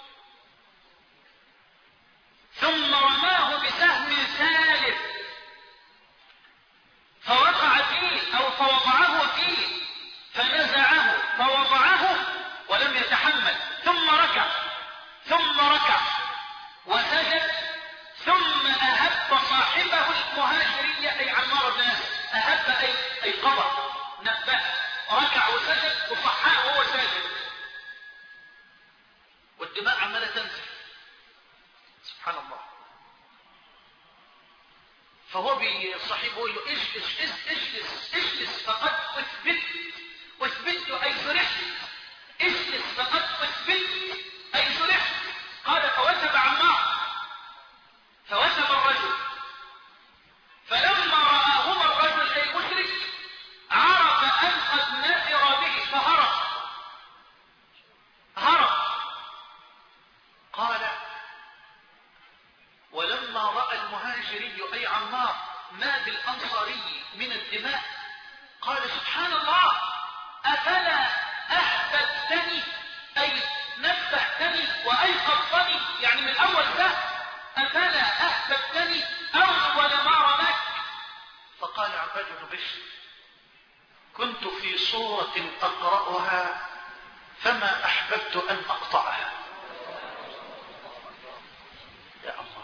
ثم رماه بسهم ثالث فوقع فيه او فوضعه فيه فنزعه فوضعه ولم يتحمل، ثم ركع ثم ركع وسجد، ثم أهب صاحبه المهاجرية أي عمار بن ياسر، أهب أي أي قضى، نبه، ركع وسجد وصحاه وهو ساجد، والدماء عمالة تنزل، سبحان الله. فهو بصاحبه يقول له: اجلس اجلس اجلس فقد اثبت واثبت اي فرحت، اجلس فقد اثبت اي فرحت. قال: فوثب عمار، فوثب الرجل، فلما رآهما الرجل اي مشرك عرف ان قد نذر به فهرب هرب. قال: ولما رأى المهاجري أي عمار ما بالأنصاري من الدماء قال: سبحان الله، أفلا أحببتني أي نبهتني وأيقظتني، يعني من أول سهل، أفلا أحببتني أول ما رماك. فقال عباد بن بشر: كنت في صورة أقرأها فما أحببت أن أقطعها. يا الله،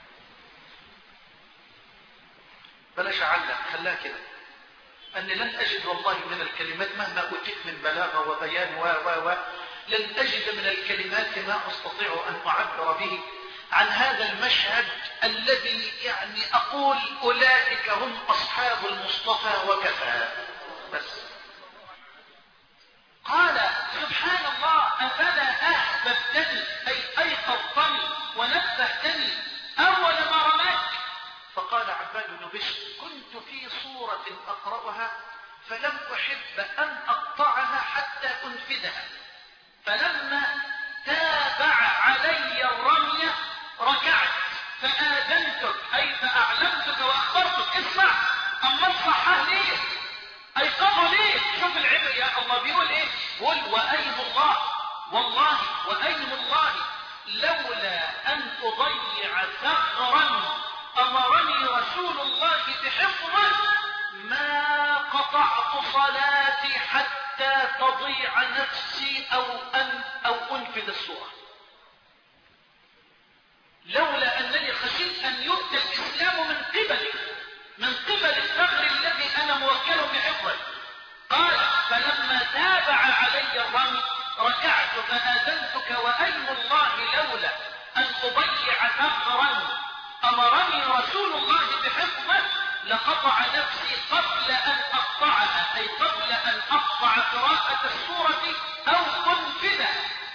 بلاش أعلق، خلاها كده، أني لن أجد والله من الكلمات مهما أتيت من بلاغة وبيان و و و لن أجد من الكلمات ما أستطيع أن أعبر به عن هذا المشهد الذي يعني أقول أولئك هم أصحاب المصطفى وكفى. بس قال سبحان الله أفلا أحببتني أي أيقظتني ونبهتني أول ما رميت. فقال عباد بن بشر كنت في صورة أقرأها فلم أحب أن أقطعها حتى أنفذها، فلما تابع علي الرمية ركعت فآذنتك أي فأعلمتك وأخبرتك اسمع. أما الصحة ليه أيقظه ليه؟ شوف العبر يا الله بيقول إيه؟ قل وأيم الله والله وأيم الله لولا أن أضيع ثغرا أمرني رسول الله بحفظه ما قطعت صلاتي حتى تضيع نفسي أو أن أو أنفذ الصورة. لولا أنني خشيت أن يؤتى الإسلام من قبلي من قبل الثغر الذي أنا موكل بحفظه. قال فلما تابع علي الرمي ركعت فآذنتك وأيم الله لولا أن أضيع ثغرا أمرني رسول الله بحفظه لقطع نفسي قبل أن أقطعها أي قبل أن أقطع قراءة السورة أو أنفذها.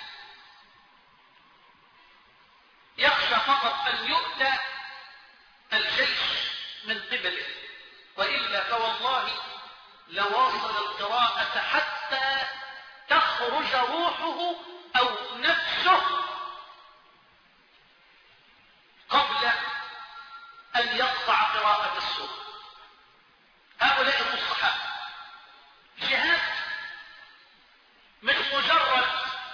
يخشى فقط أن يؤتى الجيش من قبله، وإلا فوالله لواصل القراءة حتى تخرج روحه أو نفسه قبل أن يقطع قراءة السورة. هؤلاء هم الصحابة. جهاد مش مجرد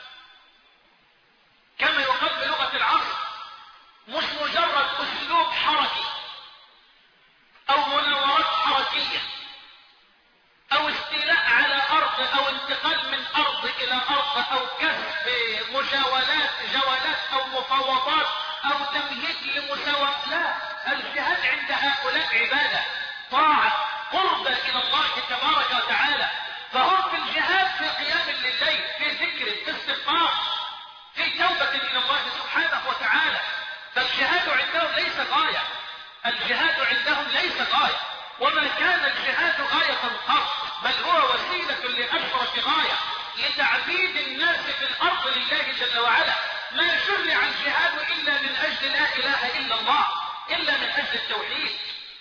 كما يقال بلغة العصر مش مجرد أسلوب حركي أو مناورات حركية أو استيلاء على أرض أو انتقال من أرض إلى أرض أو كسب مجاولات جولات أو مفاوضات أو تمهيد لمساواة. لا، الجهاد عند هؤلاء عبادة طاعة قربة إلى الله تبارك وتعالى. فهم في الجهاد في قيام لليل في ذكر في استغفار في توبة إلى الله سبحانه وتعالى. فالجهاد عندهم ليس غاية، الجهاد عندهم ليس غاية، وما كان الجهاد غاية قط، بل هو وسيلة لأشرف غاية لتعبيد الناس في الأرض لله جل وعلا. ما شرع الجهاد إلا من أجل لا إله إلا الله، إلا من أجل التوحيد.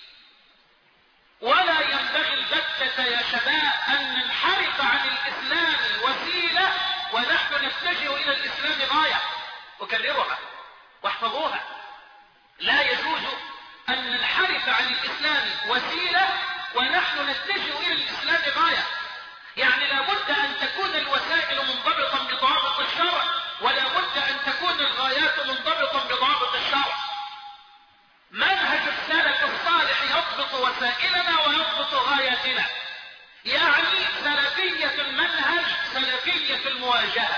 ولا ينبغي البتة يا شباب أن ننحرف عن الإسلام وسيلة ونحن نتجه إلى الإسلام غاية. وكررها واحفظوها، لا يجوز أن ننحرف عن الإسلام وسيلة ونحن نتجه إلى الإسلام غاية. يعني لابد أن تكون الوسائل منضبطا بضوابط الشرع، ولا بد أن تكون الغايات منضبطا بضوابط الشرع. منهج السلف الصالح يضبط وسائلنا ويضبط غاياتنا. يعني سلفية المنهج سلفية المواجهة،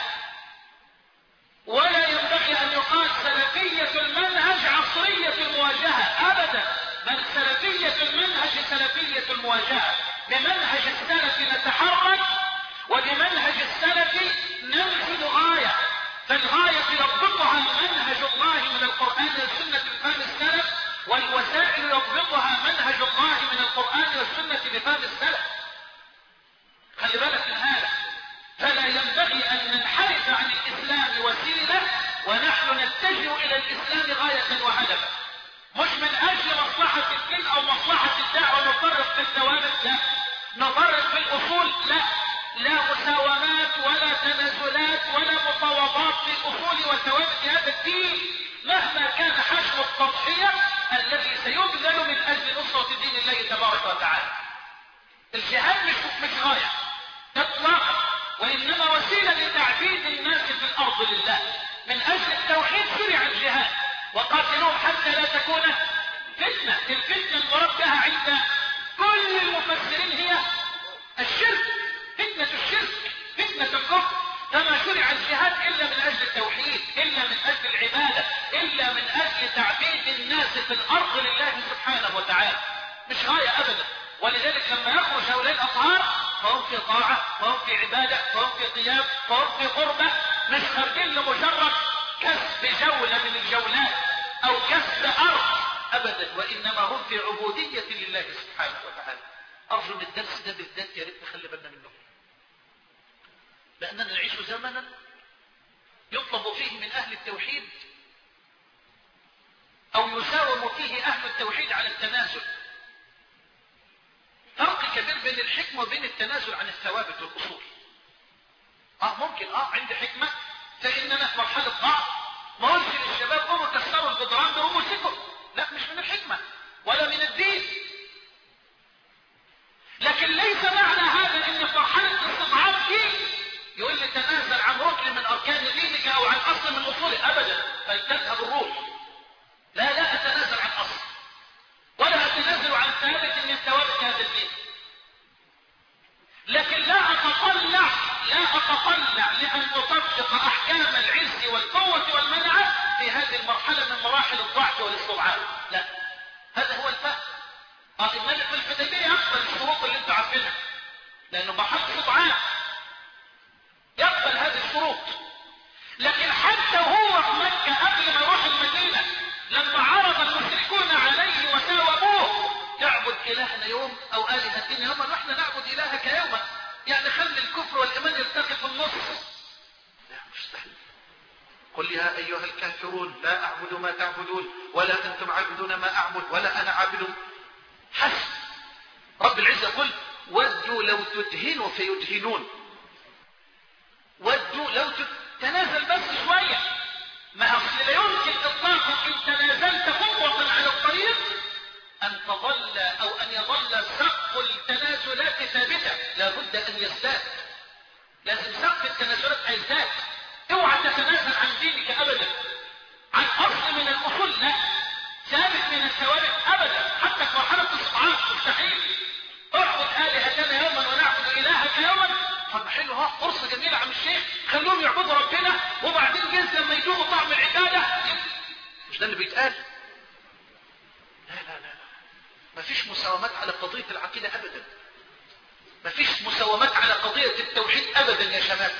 ولا ينبغي أن يقال سلفية المنهج عصرية المواجهة أبدا، بل سلفية المنهج سلفية المواجهة. بمنهج السلف نتحرك وبمنهج السلف ننفذ غاية. فالغاية يضبطها منهج الله من القرآن والسنة بفهم السلف، والوسائل يضبطها منهج الله من القرآن والسنة بفهم السلف. خلي بالك من هذا. فلا ينبغي أن ننحرف عن الإسلام وسيلة ونحن نتجه إلى الإسلام غاية وهدفا، مش من أجل مصلحة الدين أو مصلحة الدعوة نفرق في الثوابت، لا، نفرق في الأصول، لا، لا مساومات ولا تنازلات ولا مفاوضات في الأصول والثوابت في هذا الدين مهما كان حجم التضحية الذي سيبذل من أجل نصرة دين الله تبارك وتعالى. الجهاد مش مش غاية إطلاقا، وإنما وسيلة لتعبيد الناس في الأرض لله. من أجل التوحيد شرع الجهاد، وقاتلوهم حتى لا تكون فتنة. الفتنة المراد بها عند كل المفسرين هي الشرك، فتنة الشرك، فتنة الكفر. فما شرع الجهاد إلا من أجل التوحيد، إلا من أجل العبادة، إلا من أجل تعبيد الناس في الأرض لله سبحانه وتعالى، مش غاية أبدا. ولذلك لما يخرج هؤلاء الأطهار فهم في طاعة، فهم في عبادة، فهم في قيام، فهم في قربة، وإنما هم في عبودية لله سبحانه وتعالى. أرجو من الدرس ده بالذات يا ريت نخلي بالنا منه، لأننا نعيش زمنا يطلب فيه من أهل التوحيد أو يساوم فيه أهل التوحيد على التنازل. فرق كبير بين الحكمة وبين التنازل عن الثوابت والأصول. آه ممكن آه عندي حكمة فإننا في مرحلة ضعف ما قلش للشباب قوموا كسروا الجدران بقوموا سكوا، لا مش من الحكمة ولا من الدين. لكن ليس معنى هذا ان في مرحلة الاستضعاف دي يقول لي تنازل عن ركن من اركان دينك او عن اصل من اصوله، ابدا، فلتذهب الروح. لا لا اتنازل عن اصل ولا اتنازل عن ثابت من ثوابت هذا الدين، لكن لا اتطلع لا اتطلع لان اطبق احكام العز والقوة والمنعة في هذه المرحلة من مراحل الضعف والاستضعاف. لا، هذا هو الفهم. اه النبي في الحديبية يقبل الشروط اللي انتوا عارفينها لانه مرحلة استضعاف، يقبل هذه الشروط. لكن حتى هو في مكة قبل ما يروح المدينة لما عرض المشركون عليه وساوموه تعبد الهنا يوم او الهتنا يوما واحنا نعبد الهك يوما، يعني خلي الكفر والايمان يلتقي في النص. لا مستحيل. قل يا ايها الكافرون لا اعبد ما تعبدون ولا انتم عابدون ما اعبد ولا انا عابد. حسب رب العزة يقول ودوا لو تدهنوا فيدهنون. ودوا لو تتنازل بس شوية، ما أصل لا يمكن إطلاقا إن تنازلت خطوة على الطريق أن تظل أو أن يظل سقف التنازلات ثابتة، لا بد أن يزداد. لازم سقف التنازلات هيزداد. اوعى تتنازل عن دينك أبدا، عن أصل من الأصول لا، ثابت من الثوابت أبدا. حتى في مرحلة الاستضعاف مستحيل. اعبد آلهتنا يوما ونعبد إلهك يوما. طب حلو، ها فرصة جميلة عم الشيخ، خلوهم يعبدوا ربنا وبعدين جنس لما يدوقوا طعم العبادة. مش ده اللي بيتقال؟ لا لا لا، مفيش مساومات على قضية العقيدة أبدا، مفيش مساومات على قضية التوحيد أبدا يا شباب.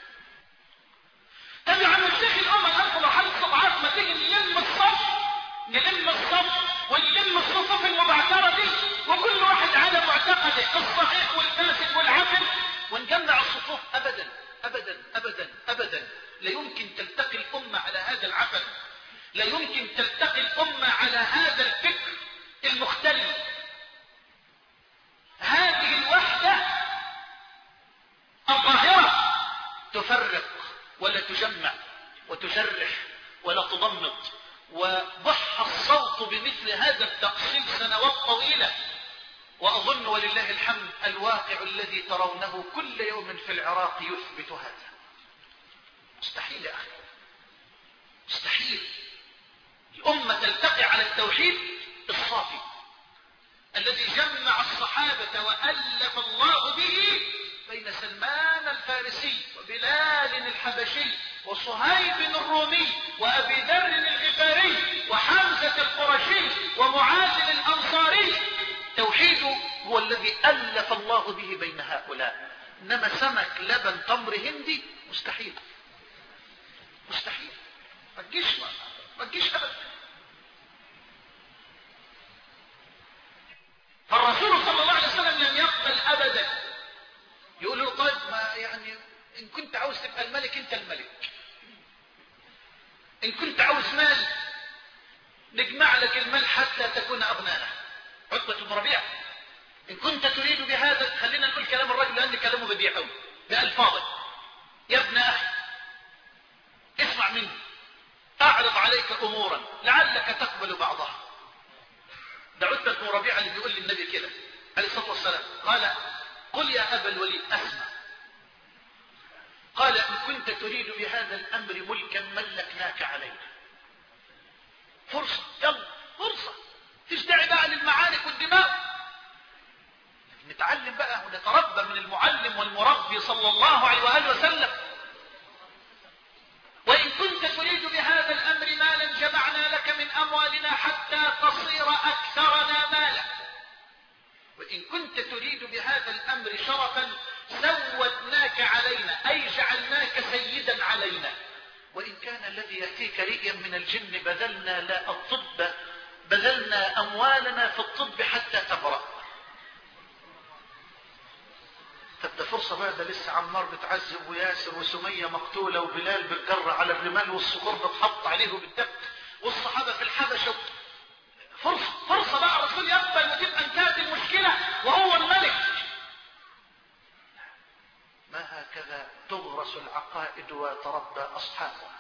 طب يا عم الشيخ الأمة الألف مرحلة استضعاف، ما تيجي نلم الصف نلم الصف ونلم الصفوف المبعثرة دي وكل واحد على معتقده الصحيح والفاسد والعفن ونجمع الصفوف. أبدا أبدا أبدا أبدا، لا يمكن تلتقي الأمة على هذا العفن، لا يمكن تلتقي الأمة على هذا الفكر المختلف. هذه الوحدة الظاهرة تفرق ولا تجمع وتجرح ولا تضمد، وضح الصوت بمثل هذا التقسيم سنوات طويلة. وأظن ولله الحمد الواقع الذي ترونه كل يوم في العراق يثبت هذا. مستحيل يا أخي، مستحيل الأمة تلتقي على التوحيد الصافي الذي جمع الصحابة وألف الله به بين سلمان الفارسي وبلال الحبشي وصهيب الرومي وأبي ذر الغفاري وحمزة القرشي ومعاذ الأنصاري. توحيده هو الذي ألف الله به بين هؤلاء. إنما سمك لبن تمر هندي مستحيل، مستحيل، ما تجيش ما تجيش أبدا. فالرسول صلى الله عليه وسلم لم يقبل أبدا. يقول له طيب ما يعني إن كنت عاوز تبقى الملك أنت الملك، إن كنت عاوز مال نجمع لك المال حتى تكون أغنانا. عتبة بن ربيعة إن كنت تريد بهذا، خلينا نقول كلام الرجل لأن كلامه بديع قوي بألفاظه، يا ابن أخي اسمع مني، أعرض عليك أمورا لعلك تقبل بعضها. ده عتبة بن ربيعة اللي بيقول للنبي كده عليه الصلاة والسلام، قال قل يا أبا الوليد أسمع. قال إن كنت تريد بهذا الأمر ملكا ملكناك علينا. فرصة، يلا فرصة، فيش داعي بقى للمعارك والدماء. نتعلم بقى ونتربى من المعلم والمربي صلى الله عليه وآله وسلم. وإن كنت تريد بهذا الأمر مالا جمعنا لك من أموالنا حتى تصير أكثرنا مالا. وإن كنت تريد بهذا الأمر شرفا سودناك علينا، أي جعلناك سيدا علينا. وإن كان الذي يأتيك رئيا من الجن بذلنا لا الطب بذلنا أموالنا في الطب حتى تبرأ. طب ده فرصة بقى، ده لسه عمار بتعذب وياسر وسمية مقتولة وبلال بالجر على الرمال والصخور بتحط عليه وبالدق والصحابة في الحبشة. فرصة فرصة بقى الرسول يقبل وتبقى انتهت المشكلة وهو الملك. ما هكذا تغرس العقائد ويتربى أصحابها.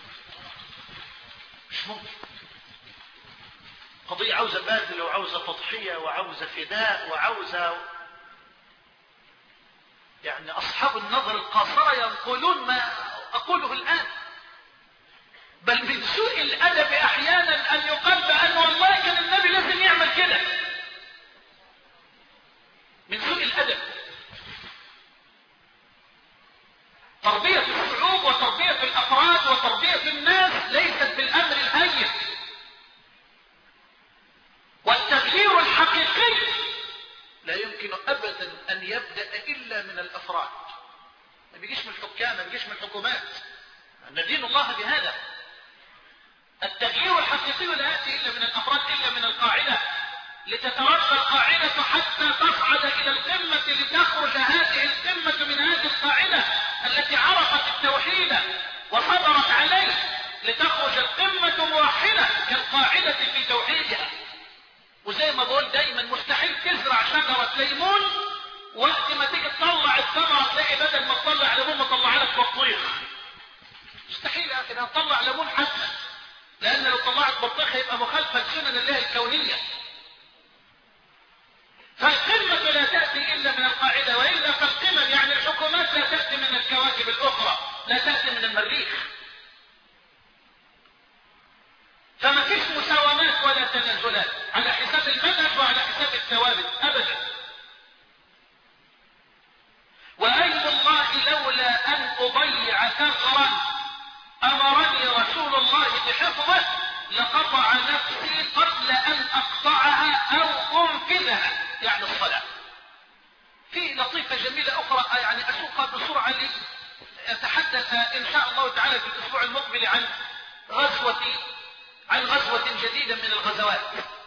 مش ممكن. قضية عاوزة باذل وعاوزة تضحية وعاوزة فداء وعاوزة، يعني أصحاب النظر القاصرة ينقلون ما أقوله الآن. بل من سوء الأدب أحيانا أن يقال بأن والله كان النبي لازم يعمل كده. من سوء الأدب. تربية الشعوب وتربية الأفراد وتربية الناس ليست بالأمر الهين. والتغيير الحقيقي لا يمكن أبدا أن يبدأ إلا من الأفراد. ما بيجيش من الحكام، ما بيجيش من الحكومات. ندين الله بهذا. التغيير الحقيقي لا يأتي إلا من الأفراد، إلا من القاعدة. لتتربى القاعدة حتى تصعد إلى القمة، لتخرج هذه القمة من هذه القاعدة التي عرفت التوحيد وصبرت عليه، لتخرج القمة موحدة كالقاعدة في توحيدها. وزي ما بقول دايما مستحيل تزرع شجرة ليمون وقت ما تيجي تطلع الثمرة تلاقي بدل ما تطلع ليمون مطلع لك بطيخ. مستحيل يا اخي تطلع ليمون حتى، لان لو طلعت بطيخ يبقى مخالفة لسنن الله الكونية. فالقمة لا تأتي إلا من القاعدة، وإلا فالقمم يعني الحكومات لا تأتي من الكواكب الأخرى، لا تأتي من المريخ. فما فيش مساومات ولا تنازلات على حساب المنهج وعلى حساب الثوابت أبدا. وأيم الله لولا أن أضيع ثغرا أمرني رسول الله بحفظه لقطع نفسي قبل أن أقطعها أو أنفذها، يعني الصلاة. في لطيفة جميلة أخرى يعني أسوقها بسرعة لأتحدث إن شاء الله تعالى في الأسبوع المقبل عن غزوة عن غزوة جديدة من الغزوات.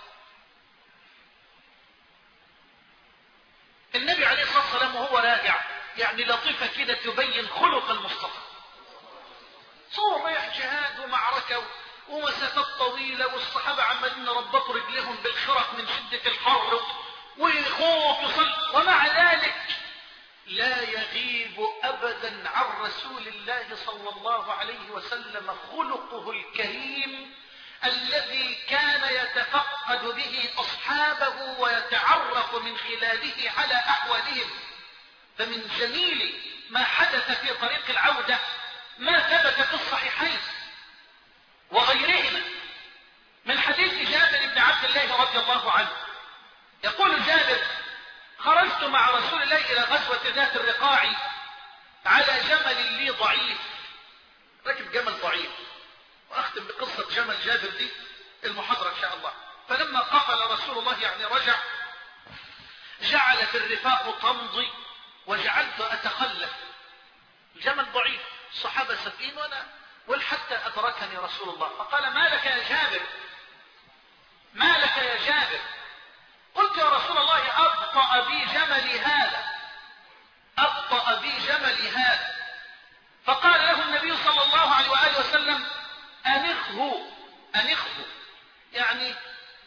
النبي عليه الصلاة والسلام وهو راجع يعني لطيفة كده تبين خلق المصطفى. صور رايح جهاد ومعركة ومسافات طويلة والصحابة عمالين ربطوا رجلهم بالخرق من شدة الحر وخوف وصل، ومع ذلك لا يغيب أبدا عن رسول الله صلى الله عليه وسلم خلقه الكريم الذي كان يتفقد به أصحابه ويتعرف من خلاله على أحوالهم. فمن جميل ما حدث في طريق العودة ما ثبت في الصحيحين وغيرهما من حديث جابر بن عبد الله رضي الله عنه. يقول جابر: خرجت مع رسول الله إلى غزوة ذات الرقاع على جمل لي ضعيف، ركب جمل ضعيف. وأختم بقصة جمل جابر دي المحاضرة إن شاء الله. فلما قفل رسول الله يعني رجع، جعلت الرفاق تمضي وجعلت أتخلف. الجمل ضعيف، الصحابة سبقين وأنا ولحتى أدركني رسول الله فقال: ما لك يا جابر؟ ما لك يا جابر؟ قلت: يا رسول الله أبطأ بي جملي هذا أبطأ بي جملي هذا. فقال له النبي صلى الله عليه وآله وسلم: أنخه أنخه، يعني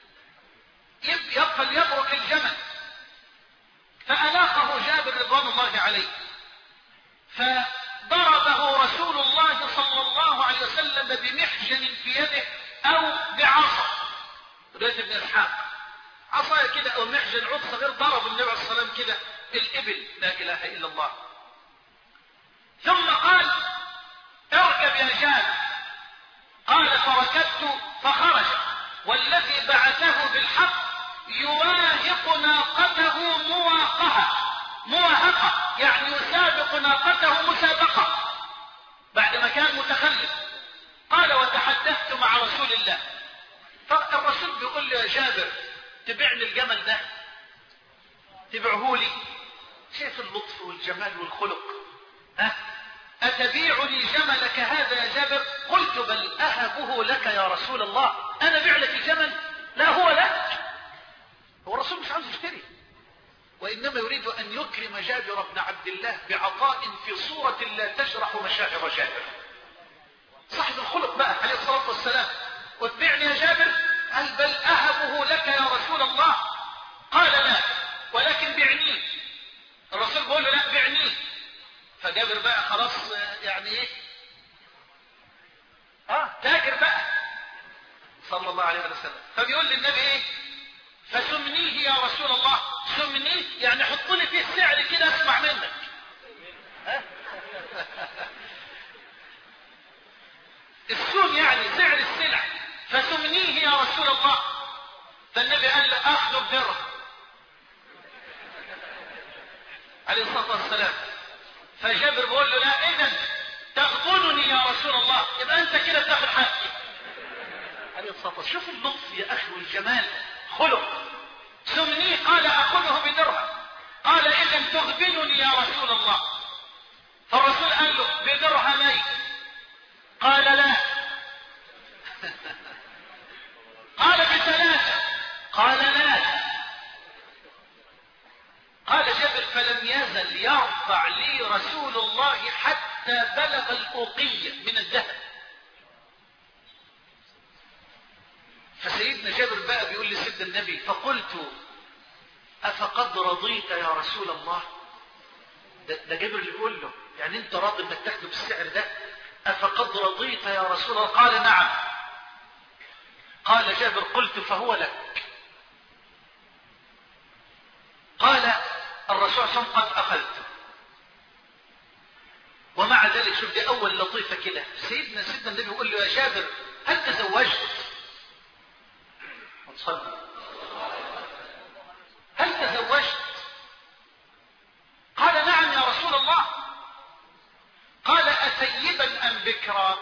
يبقى ليبرك الجمل. فأناقه جابر رضوان الله عليه، فضربه رسول الله صلى الله عليه وسلم بمحجن في يده أو بعصا. رواية ابن إسحاق عصايا كده أو محجن عود صغير، ضرب النبي عليه الصلاة والسلام كده الإبل، لا إله إلا الله. ثم قال: اركب يا جابر. قال: فركبت فخرج والذي بعثه بالحق يواهق ناقته مواقهة مواهقة، يعني يسابق ناقته مسابقة بعد ما كان متخلف. قال: وتحدثت مع رسول الله. فالرسول بيقول له: يا جابر تبعني الجمل ده، تبعه لي. شايف اللطف والجمال والخلق؟ ها؟ أتبيع لي جملك هذا يا جابر؟ قلت: بل أهبه لك يا رسول الله. أنا بيع لك الجمل؟ لا، أن يكرم جابر بن عبد الله بعطاء في صورة لا تشرح مشاعر جابر. صاحب الخلق بقى عليه الصلاة والسلام. واتبعني يا جابر. قال بل أهبه لك يا رسول الله. قال لا ولكن بعنيه. الرسول بيقول له لا بعنيه. فجابر بقى خلاص يعني ايه اه تاجر بقى صلى الله عليه وسلم. فبيقول للنبي ايه فسمنيه يا رسول الله. سمنيه يعني حط لي فيه سعر كده اسمع منك. السوم يعني سعر السلع. فسمنيه يا رسول الله. فالنبي قال له اخذ بدرهم عليه الصلاة والسلام. فجابر بيقول له لا اذا تغبنني يا رسول الله يبقى انت كده بتاخد حقي عليه الصلاة والسلام. شوف اللطف يا اخي والجمال خلق. سمنيه قال اخذه بدرهم. قال اذا تغبنني يا رسول الله. فالرسول قال له بدرهمين. قال لا. قال بثلاثة. قال لا. قال جابر فلم يزل يرفع لي رسول الله حتى بلغ الأوقية من الذهب. فسيدنا جابر بقى بيقول لسيدنا النبي فقلت أفقد رضيت يا رسول الله. ده, ده جابر اللي بيقول له يعني انت راضي انك تاخده بالسعر ده. أفقد رضيت يا رسول الله. قال نعم. قال جابر قلت فهو لك. قال الرسول صلى الله عليه وسلم قد أخذته. ومع ذلك شوف دي أول لطيفة كده. سيدنا سيدنا النبي يقول له يا جابر هل تزوجت؟ وتصلي هل تزوجت؟ قال نعم يا رسول الله. قال أثيبا أم بكرا؟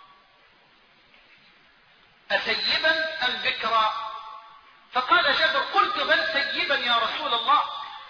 أثيبا أم بكرا؟ فقال جابر قلت بل ثيبا يا رسول الله.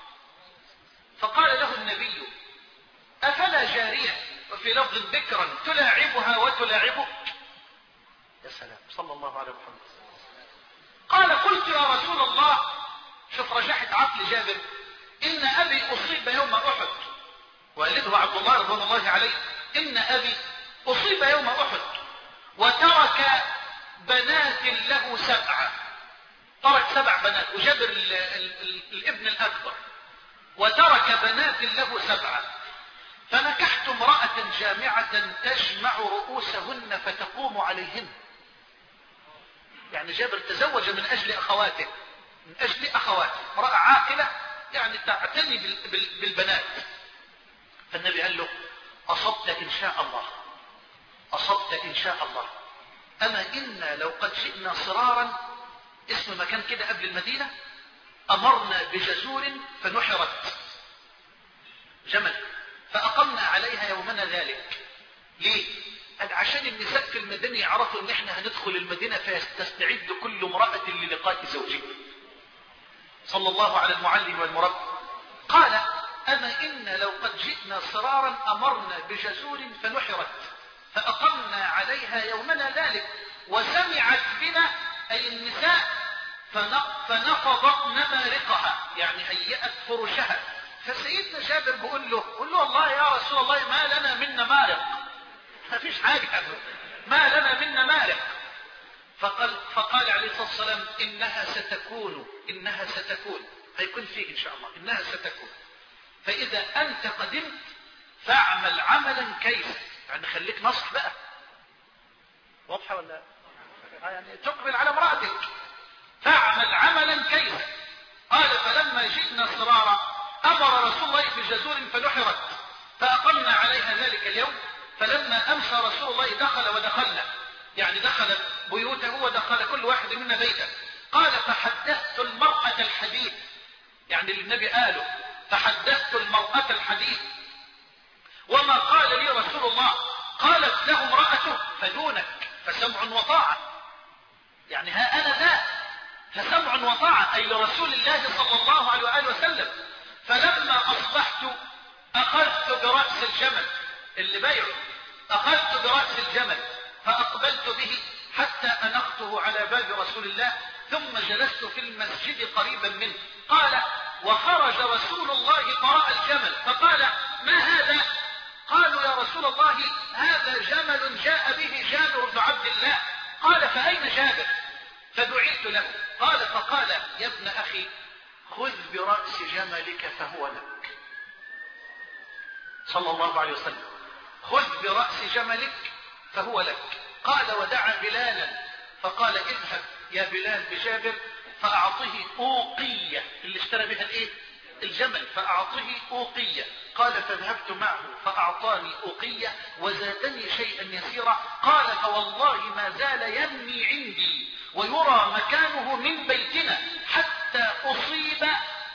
فقال له النبي أفلا جارية وفي لفظ بكرا تلاعبها وتلاعبك؟ يا سلام صلى الله عليه وسلم. قال قلت يا رسول الله شوف رجحت عقل جابر إن أبي أصيب يوم أحد. والده عبد الله رضوان الله عليه إن أبي أصيب يوم أحد وترك بنات له سبعة. ترك سبع بنات وجابر ال ال ال الابن الأكبر وترك بنات له سبعة. فنكحت امرأة جامعة تجمع رؤوسهن فتقوم عليهن. يعني جابر تزوج من أجل أخواته من أجل أخواته امرأة عاقلة يعني تعتني بالبنات. فالنبي قال له أصبت إن شاء الله. أصبت إن شاء الله. أما إنا لو قد جئنا صرارا اسم مكان كده قبل المدينة أمرنا بجزور فنحرت جمل فأقمنا عليها يومنا ذلك. ليه؟ قال عشان النساء في المدينة يعرفوا ان احنا هندخل المدينة فيستعد كل امرأة للقاء زوجها صلى الله على المعلم والمربي. قال أما إنا لو قد جئنا صرارا أمرنا بجزور فنحرت فأقمنا عليها يومنا ذلك وسمعت بنا أي النساء فنفضت نمارقها يعني هيئت فرشها. فسيدنا جابر بيقول له قل له والله يا رسول الله ما لنا من نمارق. ما فيش حاجة ما لنا من نمارق. فقال, فقال عليه الصلاة والسلام إنها ستكون إنها ستكون هيكون فيه إن شاء الله إنها ستكون. فإذا أنت قدمت فاعمل عملا كيف يعني خليك نصح بقى. واضحة ولا يعني تقبل على امرأتك فاعمل عملا كيف. قال فلما جئنا صرارا أمر رسول الله بجزور فنحرت فأقمنا عليها ذلك اليوم. فلما أمسى رسول الله دخل ودخلنا يعني دخل بيوته ودخل كل واحد منا بيته. قال فحدثت المرأة الحديث يعني اللي النبي قاله فحدثت المرأة الحديث وما قال لي رسول الله. قالت له امرأته فدونك فسمع وطاعة يعني ها أنا ذا فسمع وطاعة أي لرسول الله صلى الله عليه وآله وسلم. فلما أصبحت أخذت برأس الجمل اللي بيعه أخذت برأس الجمل فأقبلت به حتى أنخته على باب رسول الله ثم جلست في المسجد قريبا منه. قال وخرج رسول الله وراء الجمل فقال: ما هذا؟ قالوا: يا رسول الله هذا جمل جاء به جابر بن عبد الله. قال: فأين جابر؟ فدعيت له. قال فقال: يا ابن أخي خذ برأس جملك فهو لك. صلى الله عليه وسلم: خذ برأس جملك فهو لك. قال: ودعا بلالا فقال: اذهب يا بلال بجابر فأعطه أوقية، اللي اشترى بها الايه؟ الجمل، فأعطه أوقية. قال: فذهبت معه فأعطاني أوقية وزادني شيئا يسيرا. قال: فوالله ما زال ينمي عندي ويرى مكانه من بيتنا حتى أصيب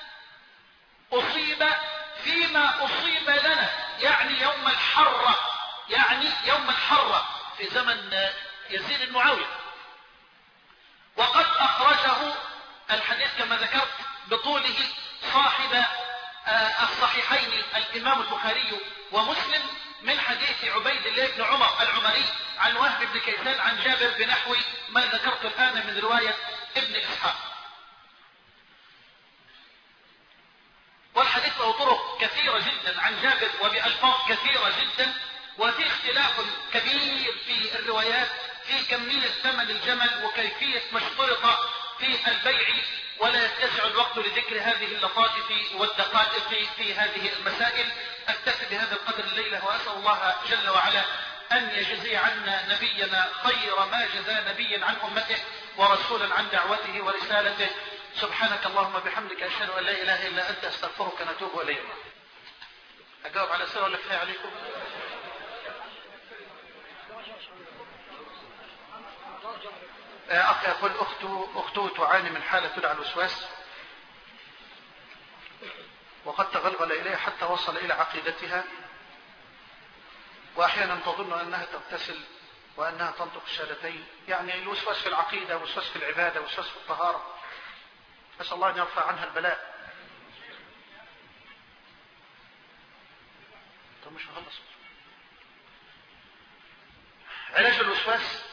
أصيب فيما أصيب لنا، يعني يوم الحرة، يعني يوم الحرة في زمن يزيد بن معاوية. وقد أخرجه الحديث كما ذكرت بطوله صاحب الصحيحين الإمام البخاري ومسلم من حديث عبيد الله بن عمر العمري عن وهب بن كيسان عن جابر بنحو ما ذكرت الآن من رواية ابن إسحاق. والحديث له طرق كثيرة جدا عن جابر وبألفاظ كثيرة جدا، وفي اختلاف كبير في الروايات في كمية ثمن الجمل وكيفية ما اشترط في البيع، ولا يتسع الوقت لذكر هذه اللطائف والدقائق في هذه المسائل. أكتفي بهذا القدر الليلة، وأسأل الله جل وعلا أن يجزي عنا نبينا خير ما جزى نبيا عن أمته ورسولا عن دعوته ورسالته. سبحانك اللهم بحمدك أشهد أن لا إله إلا أنت أستغفرك ونتوب إليك. أجاوب على سؤال ولا كفاية عليكم؟ أخ يقول: أخته, أخته تعاني من حالة تدعى الوسواس، وقد تغلغل إليها حتى وصل إلى عقيدتها، وأحيانا تظن أنها تغتسل وأنها تنطق الشهادتين، يعني الوسواس في العقيدة، وسواس في العبادة، وسواس في الطهارة. أسأل الله أن يرفع عنها البلاء. طب مش مخلص. علاج الوسواس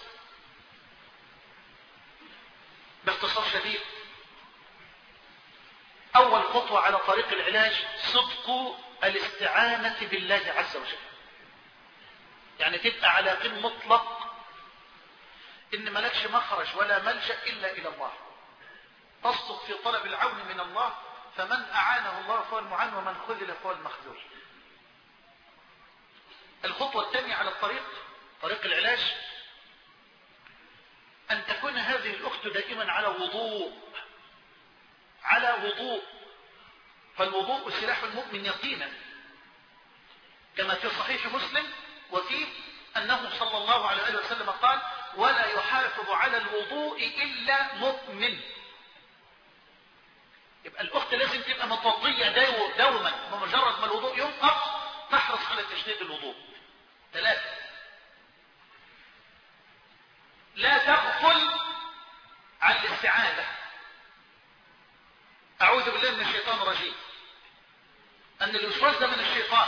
باختصار شديد: أول خطوة على طريق العلاج صدق الاستعانة بالله عز وجل، يعني تبقى على قيم مطلق إن ملكش مخرج ولا ملجأ إلا إلى الله، تصدق في طلب العون من الله، فمن أعانه الله فهو المعان ومن خذل فهو المخذول. الخطوة الثانية على الطريق طريق العلاج أن تكون هذه الأخت دائما على وضوء، على وضوء، فالوضوء سلاح المؤمن يقينا، كما في صحيح مسلم وفيه أنه صلى الله عليه وسلم قال: ولا يحافظ على الوضوء إلا مؤمن. يبقى الأخت لازم تبقى متوضية دوما، بمجرد ما الوضوء ينقض تحرص على تجديد الوضوء. ثلاثة: لا تغفل عن الاستعاذة. أعوذ بالله من الشيطان الرجيم، أن الوسواس ده من الشيطان،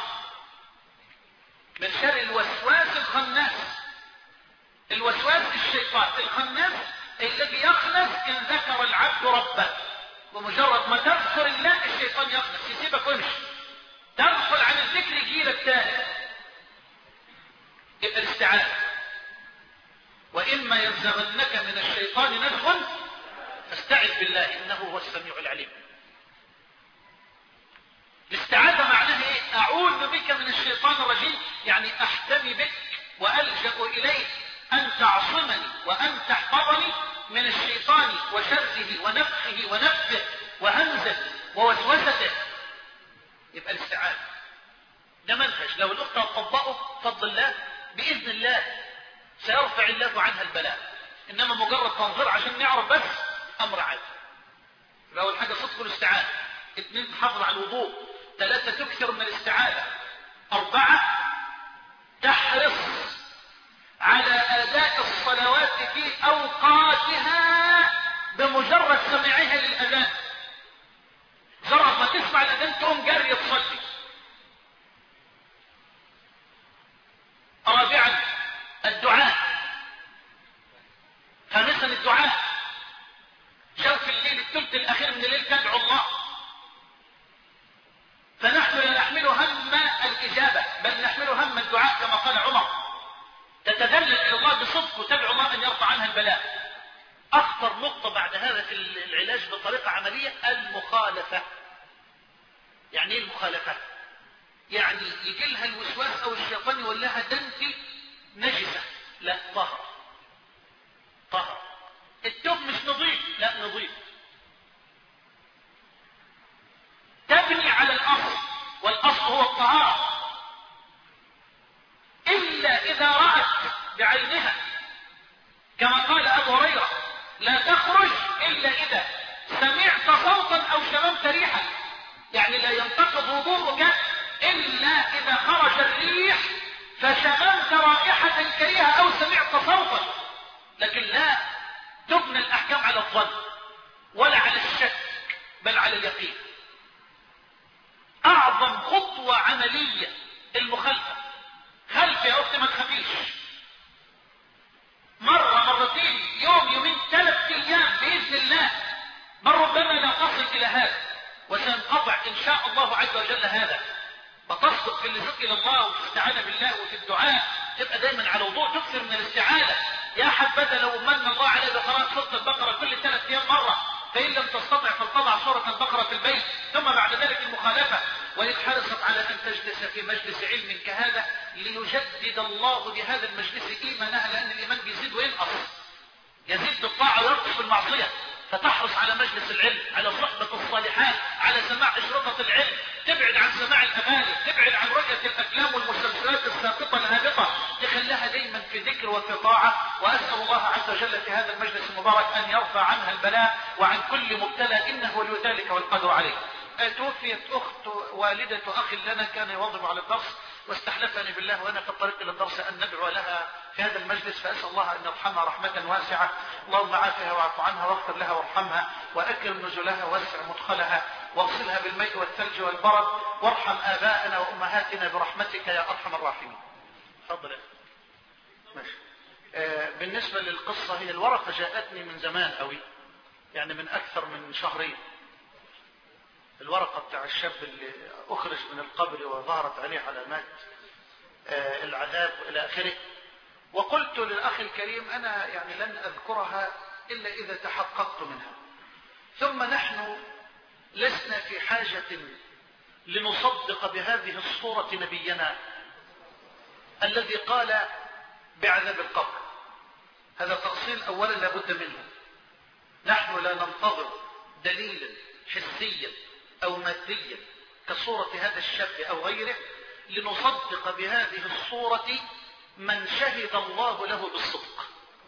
من شر الوسواس الخناس. الوسواس الشيطان الخناس الذي يخنس إن ذكر العبد ربه، ومجرد ما تذكر الله الشيطان يخنس يسيبك ويمشي. تغفل عن الذكر يجيلك تاني. يبقى الاستعاذة: وإما ينزغنك من الشيطان نزغ فاستعذ بالله إنه هو السميع العليم. الاستعاذة معناها ايه؟ أعوذ بك من الشيطان الرجيم، يعني أحتمي بك وألجأ إليك أن تعصمني وأن تحفظني من الشيطان وشره ونفخه ونفه وهمزه ووسوسته. يبقى الاستعاذة ده منهج لو الأخت تطبقه بفضل الله بإذن الله سيرفع الله عنها البلاء. إنما مجرد تنظير عشان نعرف بس أمر عادي. أول حاجة صدق الاستعاذة، اثنين تحافظ على الوضوء، ثلاثة تكثر من الاستعاذة، أربعة تحرص على أداء الصلوات في أوقاتها بمجرد سماعها للأذان. مجرد ما تسمع الأذان تقوم جري تصلي. رابعا الدعاء. خامسا الدعاء، شوف الليل الثلث الأخير من الليل تدعو الله. إلى الله بصدق وتدعو الله أن يرفع عنها البلاء. أخطر نقطة بعد هذا في العلاج بطريقة عملية المخالفة. يعني إيه المخالفة؟ يعني يجي لها الوسواس أو الشيطان يقول لها ده أنت نجسة، لا طهر طهر. التوب مش نظيف، لا نظيف. تبني على الأصل، والأصل هو الطهارة، إلا إذا رأت بعينها كما قال أبو هريرة لا تخرج إلا إذا سمعت صوتا أو شممت ريحا. يعني لا ينتقض وضوءك إلا إذا خرج الريح فشممت رائحة كريهة أو سمعت صوتا. لكن لا تبنى الأحكام على الظن ولا على الشك، بل على اليقين. أعظم خطوة عملية المخالفة. خلف يا أختي ما تخافيش، مرة مرتين يوم يومين ثلاث أيام بإذن الله، بل ربما لا تصل إلى هذا، وسينقطع إن شاء الله عز وجل هذا. وتصدق في اللجوء إلى الله والاستعانة بالله وفي الدعاء، تبقى دايما على وضوء، تكثر من الاستعانة. يا حبذا لو من الله عليه بقراءة سورة البقرة كل ثلاث أيام مرة، فإن لم تستطع فلتضع سورة البقرة في البيت، ثم بعد ذلك المخالفة. وإن حرصت على أن تجلس في مجلس علم كهذا ليجدد الله بهذا المجلس إيمانها، لأن الإيمان بيزيد وينقص، يزيد بالطاعة وينقص بالمعصية. فتحرص على مجلس العلم، على صحبة الصالحات، على سماع أشرطة العلم، تبعد عن سماع الأغاني، تبعد عن رؤية الأفلام والمسلسلات الساقطة الهابطة، تخليها دايما في ذكر وفي طاعة. وأسأل الله عز وجل في هذا المجلس المبارك أن يرفع عنها البلاء وعن كل مبتلى، إنه ولي ذلك والقدر عليه. توفيت أخت والدة أخ لنا كان يواظب على الدرس، واستحلفني بالله وأنا في الطريق إلى الدرس أن ندعو لها في هذا المجلس، فأسأل الله أن يرحمها رحمة واسعة. اللهم عافها واعف عنها واغفر لها وارحمها وأكرم نزلها واسع مدخلها واغسلها بالماء والثلج والبرد، وارحم آباءنا وأمهاتنا برحمتك يا أرحم الراحمين. تفضل. ماشي. آه بالنسبة للقصة، هي الورقة جاءتني من زمان قوي، يعني من أكثر من شهرين. الورقة بتاع الشاب اللي أخرج من القبر وظهرت عليه علامات آه العذاب إلى آخره. وقلت للأخ الكريم أنا يعني لن أذكرها إلا إذا تحققت منها. ثم نحن لسنا في حاجة لنصدق بهذه الصورة نبينا الذي قال بعذاب القبر. هذا تأصيل أولا لابد منه. نحن لا ننتظر دليلا حسيا أو ماديا كصورة هذا الشاب أو غيره لنصدق بهذه الصورة من شهد الله له بالصدق.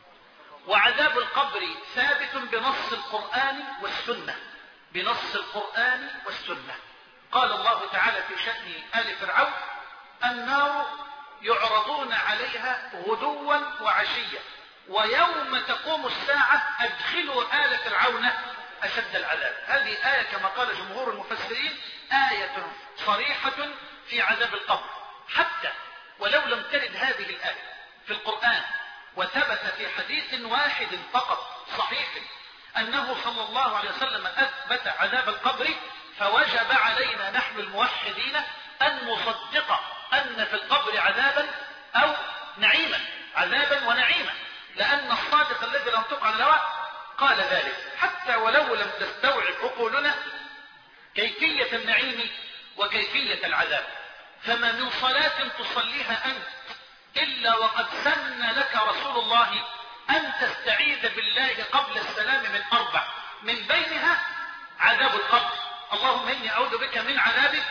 وعذاب القبر ثابت بنص القرآن والسنة، بنص القرآن والسنة. قال الله تعالى في شأن آل فرعون: النار يعرضون عليها غدوا وعشيا ويوم تقوم الساعة أدخلوا آل فرعون أشد العذاب. هذه آية كما قال جمهور المفسرين آية صريحة في عذاب القبر، حتى ولو لم ترد هذه الآية في القرآن وثبت في حديث واحد فقط صحيح أنه صلى الله عليه وسلم أثبت عذاب القبر، فوجب علينا نحن الموحدين أن نصدق أن في القبر عذابا أو نعيما، عذابا ونعيما، لأن الصادق الذي لم تقع على الهوى قال ذلك. حتى ولو لم تستوعب عقولنا كيفية النعيم وكيفية العذاب، فما من صلاة تصليها أنت إلا وقد سن لك رسول الله أن تستعيذ بالله قبل السلام من أربع، من بينها عذاب القبر. اللهم إني أعوذ بك من عذاب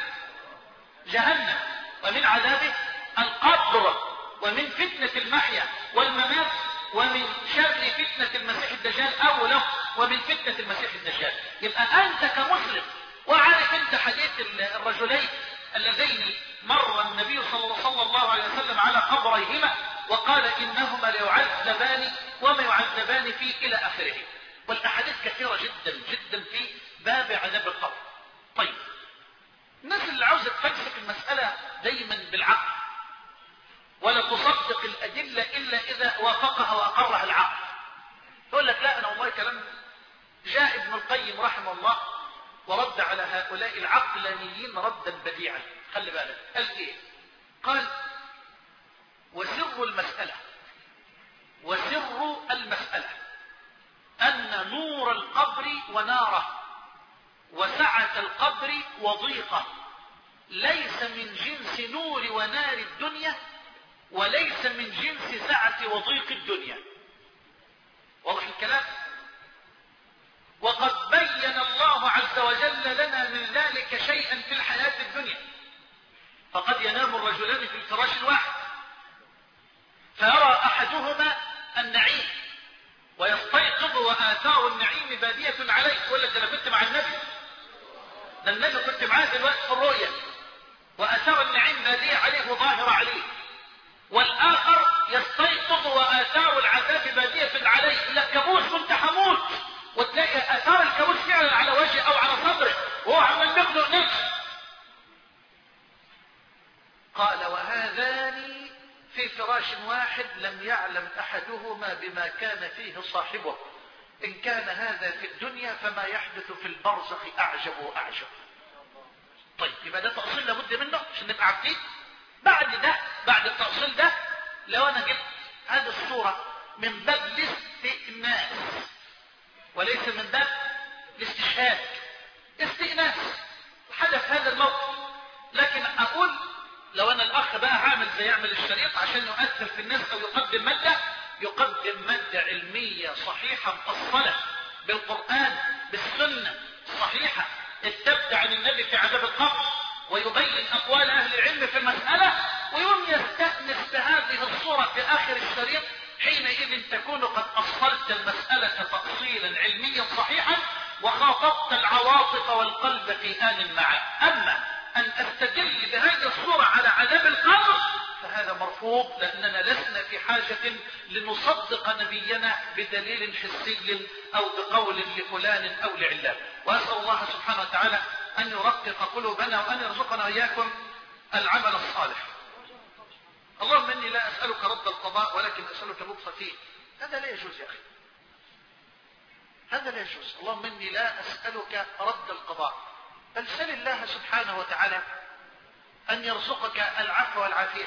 جهنم ومن عذاب القبر ومن فتنة المحيا والممات ومن شر فتنة المسيح الدجال أو له ومن فتنة المسيح الدجال. يبقى أنت كمسلم وعارف أنت حديث الرجلين اللذين مر النبي صلى الله عليه وسلم على قبريهما وقال إنهما ليعذبان وما يعذبان فيه إلى آخره. والأحاديث كثيرة جدا جدا في باب عذاب القبر. طيب، الناس اللي عاوزة تفلسف المسألة دايما بالعقل ولا تصدق الأدلة إلا إذا وافقها وأقرها العقل، يقول لك لا أنا والله كلام جاء ابن القيم رحمه الله ورد على هؤلاء العقلانيين ردا بديعا. خلي بالك، قال ايه؟ قال: وسر المسألة المسألة أن نور القبر وناره وسعة القبر وضيقه ليس من جنس نور ونار الدنيا وليس من جنس سعة وضيق الدنيا. واضح الكلام؟ وقد بين الله عز وجل لنا من ذلك شيئا في الحياة الدنيا. فقد ينام الرجلان في الفراش الواحد فيرى أحدهما النعيم ويستيقظ وآثار النعيم بادية عليه، يقول لك أنا كنت مع النبي، ده النبي كنت معاه دلوقتي في الرؤيا، وآثار النعيم بادية عليه وظاهرة عليه. والآخر يستيقظ وآثار العذاب بادية عليه، يقول لك كابوس كنت هموت، وتلاقي آثار الكابوس فعلا على وجهه أو على صدره وهو عمال يخلق نفسه. قال وهذان في فراش واحد لم يعلم أحدهما بما كان فيه صاحبه، إن كان هذا في الدنيا فما يحدث في البرزخ أعجب وأعجب. طيب يبقى ده تأصيل لابد منه عشان نبقى عارفين. بعد ده بعد التأصيل ده لو أنا جبت هذه الصورة من باب الاستئناس وليس من باب الاستشهاد، استئناس حدث هذا الموقف، لكن أقول لو أنا الأخ بقى عامل زي يعمل الشريط عشان يؤثر في الناس أو يقدم مادة، يقدم مادة علمية صحيحة مفصلة بالقرآن بالسنة صحيحة استبدع عن النبي في عذاب القبر ويبين أقوال أهل العلم في المسألة، ويوم يستأنس بهذه الصورة في آخر الشريط، حينئذ تكون قد أصلت المسألة تأصيلا علميا صحيحا وخاطبت العواطف والقلب في آن معا. أما أن أستدل بهذه الصورة على عذاب القبر فهذا مرفوض، لأننا لسنا في حاجة لنصدق نبينا بدليل حسي أو بقول لفلان أو لعلان. وأسأل الله سبحانه وتعالى أن يرقق قلوبنا وأن يرزقنا إياكم العمل الصالح. اللهم إني لا أسألك رد القضاء ولكن أسألك لطف فيه. هذا لا يجوز يا أخي، هذا لا يجوز. اللهم إني لا أسألك رد القضاء، بل سل الله سبحانه وتعالى أن يرزقك العفو والعافية.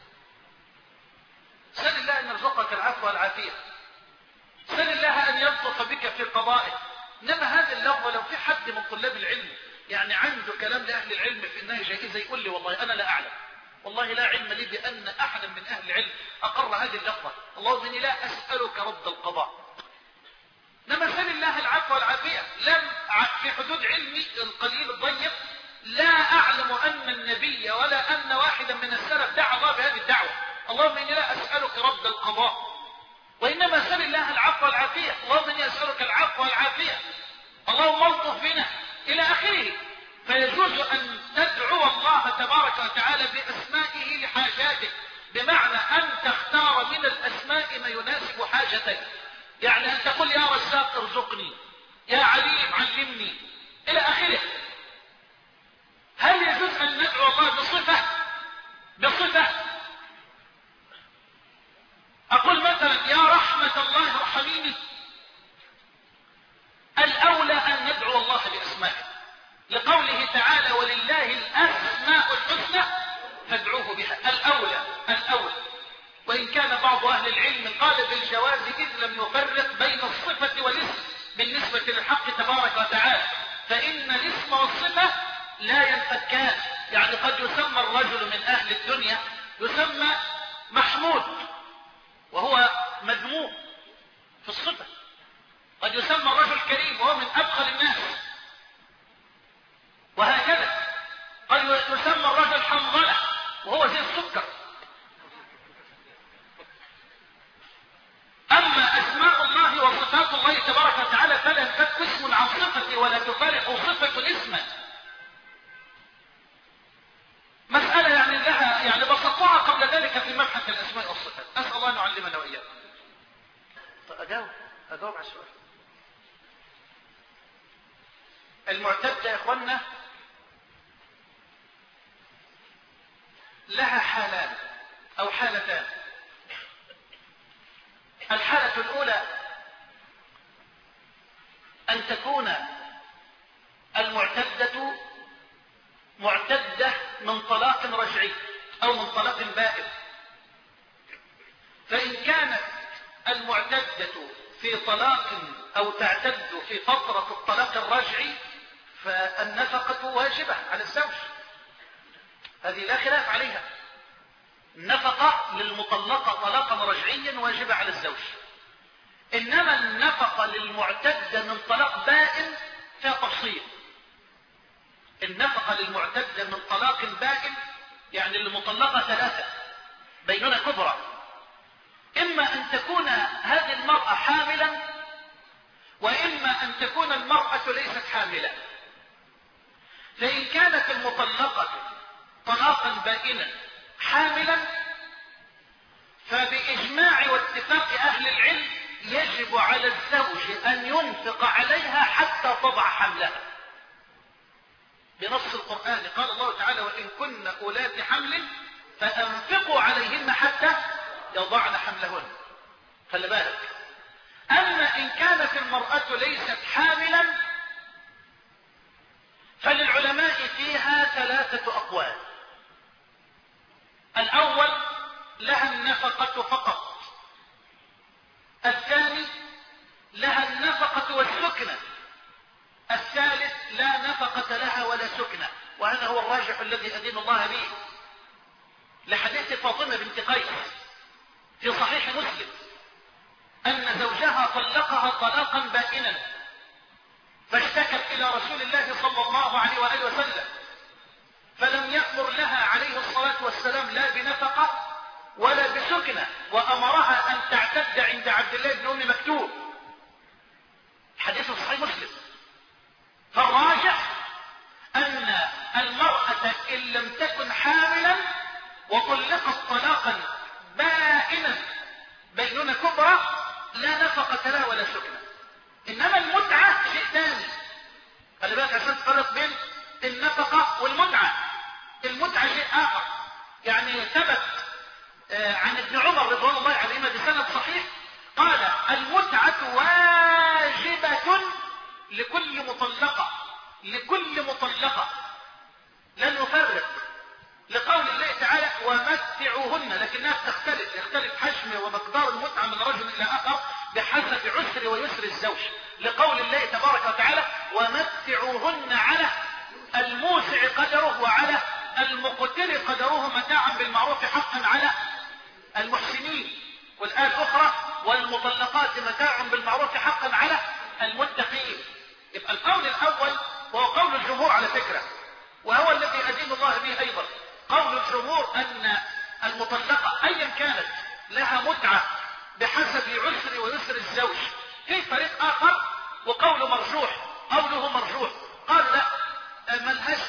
سل الله أن يرزقك العفو والعافية، سل الله أن يلطف بك في قضائه. إنما هذا اللغو لو في حد من طلاب العلم يعني عنده كلام لأهل العلم في إنها جائزة يقول لي والله أنا لا أعلم، والله لا علم لي بأن أحدا من أهل العلم أقر هذه اللفظة، اللهم إني لا أسألك رد القضاء. إنما سل الله العفو والعافية. لم في حدود علمي القليل الضيق لا أعلم أن النبي ولا أن واحدا من السلف دعا الله بهذه الدعوة، اللهم إني لا أسألك رد القضاء، وإنما سل الله العفو والعافية. اللهم إني أسألك العفو والعافية، اللهم الطف بنا إلى آخره. فيجوز أن تدعو الله تبارك وتعالى بأسمائه لحاجاتك، بمعنى أن تختار من الأسماء ما يناسب حاجتك، يعني أن تقول يا رزاق ارزقني، يا عليم علمني إلى آخره. هل يجوز أن ندعو الله بصفة بصفة أقول مثلا يا رحمة الله ارحميني؟ الأولى أن ندعو الله بأسمائه، لقوله تعالى ولله الأسماء الحسنى فادعوه بها. الأولى الأولى وإن كان بعض أهل العلم قال بالجواز إذ لم يفرق بين الصفة والاسم بالنسبة للحق تبارك وتعالى، فإن الاسم والصفة لا ينفكان. يعني قد يسمى الرجل من أهل الدنيا يسمى محمود وهو مذموم في الصفة، قد يسمى الرجل كريم وهو من أبخل الناس، وهكذا قد يسمى الرجل حنظلة وهو زي السكر. أما أسماء الله وصفات الله تبارك وتعالى فلا ينفك اسم عن صفة ولا تفارق صفة الاسم. مسألة يعني لها يعني بسطوها قبل ذلك في مبحث الأسماء والصفات. أسأل الله أن يعلمنا وإياكم. طيب أجاوب أجاوب على السؤال. المعتدة يا إخوانا لها حالان أو حالتان. الحالة الأولى أن تكون المعتدة معتدة من طلاق رجعي أو من طلاق بائن. فإن كانت المعتدة في طلاق أو تعتد في فترة الطلاق الرجعي فالنفقة واجبة على الزوج، هذه لا خلاف عليها. النفقة للمطلقة طلاقا رجعيا واجبة على الزوج، إنما النفقة للمعتدة من طلاق بائن فيها تفصيل. النفقة للمعتدة من طلاق بائن يعني المطلقة ثلاثة بينونة كبرى، إما أن تكون هذه المرأة حاملا، وإما أن تكون المرأة ليست حاملة. فإن كانت المطلقة طلاقا بائنا حاملا فبإجماع واتفاق أهل العلم يجب على الزوج أن ينفق عليها حتى تضع حملها بنص القرآن. قال الله تعالى: وإن كن أولات حمل فأنفقوا عليهن حتى يضعن حملهن. خلي بالك. أما إن كانت المرأة ليست حاملا فللعلماء فيها ثلاثة أقوال. الأول لها النفقة فقط، الثاني لها النفقة والسكنة، الثالث لا نفقة لها ولا سكنة، وهذا هو الراجح الذي أدين الله به لحديث فاطمة بنت قيس في صحيح مسلم أن زوجها طلقها طلاقا بائنا، فاشتكت إلى رسول الله صلى الله عليه وآله وسلم، فلم يأمر لها عليه الصلاة والسلام لا بنفقة ولا بسكنة، وأمرها أن تعتد عند عبد الله بن أم مكتوم. حديث صحيح مسلم. فالراجح أن المرأة إن لم تكن حاملا وطلقت طلاقا بائنا بينونة كبرى لا نفقة لها ولا سكنة. إنما المتعة شيء ثاني. خلي بالك عشان تفرق بين النفقة والمتعة. المتعة شيء آخر. يعني ثبت عن ابن عمر رضوان الله عليهما بسند صحيح قال: المتعة واجبة لكل مطلقة، لكل مطلقة لا نفرق، لقول الله تعالى: ومتعوهن، لكنها تختلف، يختلف حجم ومقدار المتعة من رجل إلى آخر بحسب عسر ويسر الزوج، لقول الله تبارك وتعالى: ومتعوهن على الموسع قدره وعلى المقتر قدره متاعا بالمعروف حقا على المحسنين. والآية الأخرى: والمطلقات متاع بالمعروف حقا على المتقين. يبقى القول الأول وهو قول الجمهور على فكرة، وهو الذي أدين الله به أيضا، قول الجمهور أن المطلقة أيا كانت لها متعة بحسب عسر ويسر الزوج. في فريق آخر وقوله مرجوح، قوله مرجوح، قال لا، ملهاش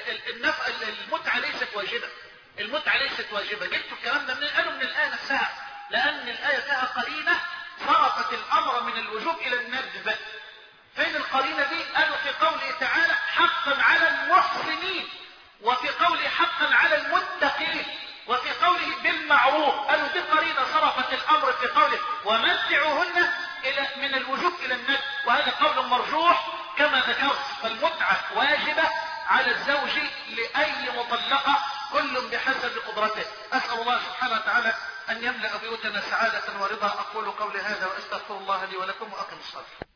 المتعة ليست واجبة، المتعة ليست واجبة. جبتوا الكلام ده من قالوا من الآية نفسها، لأن الآية فيها قرينة صرفت الأمر من الوجوب إلى الندب. فين القرينة دي؟ قالوا في قوله تعالى: حقا على المحسنين، وفي قوله حقا على المتقين، وفي قوله بالمعروف. قالوا دي قرينة صرفت الأمر في قوله ومتعوهن إلى من الوجوب إلى الندب، وهذا قول مرجوح كما ذكرت. فالمتعة واجبة على الزوج لأي مطلقة كل بحسب قدرته. أسأل الله سبحانه وتعالى أن يملأ بيوتنا سعادة ورضا. أقول قولي هذا وأستغفر الله لي ولكم وأقم الصلاة.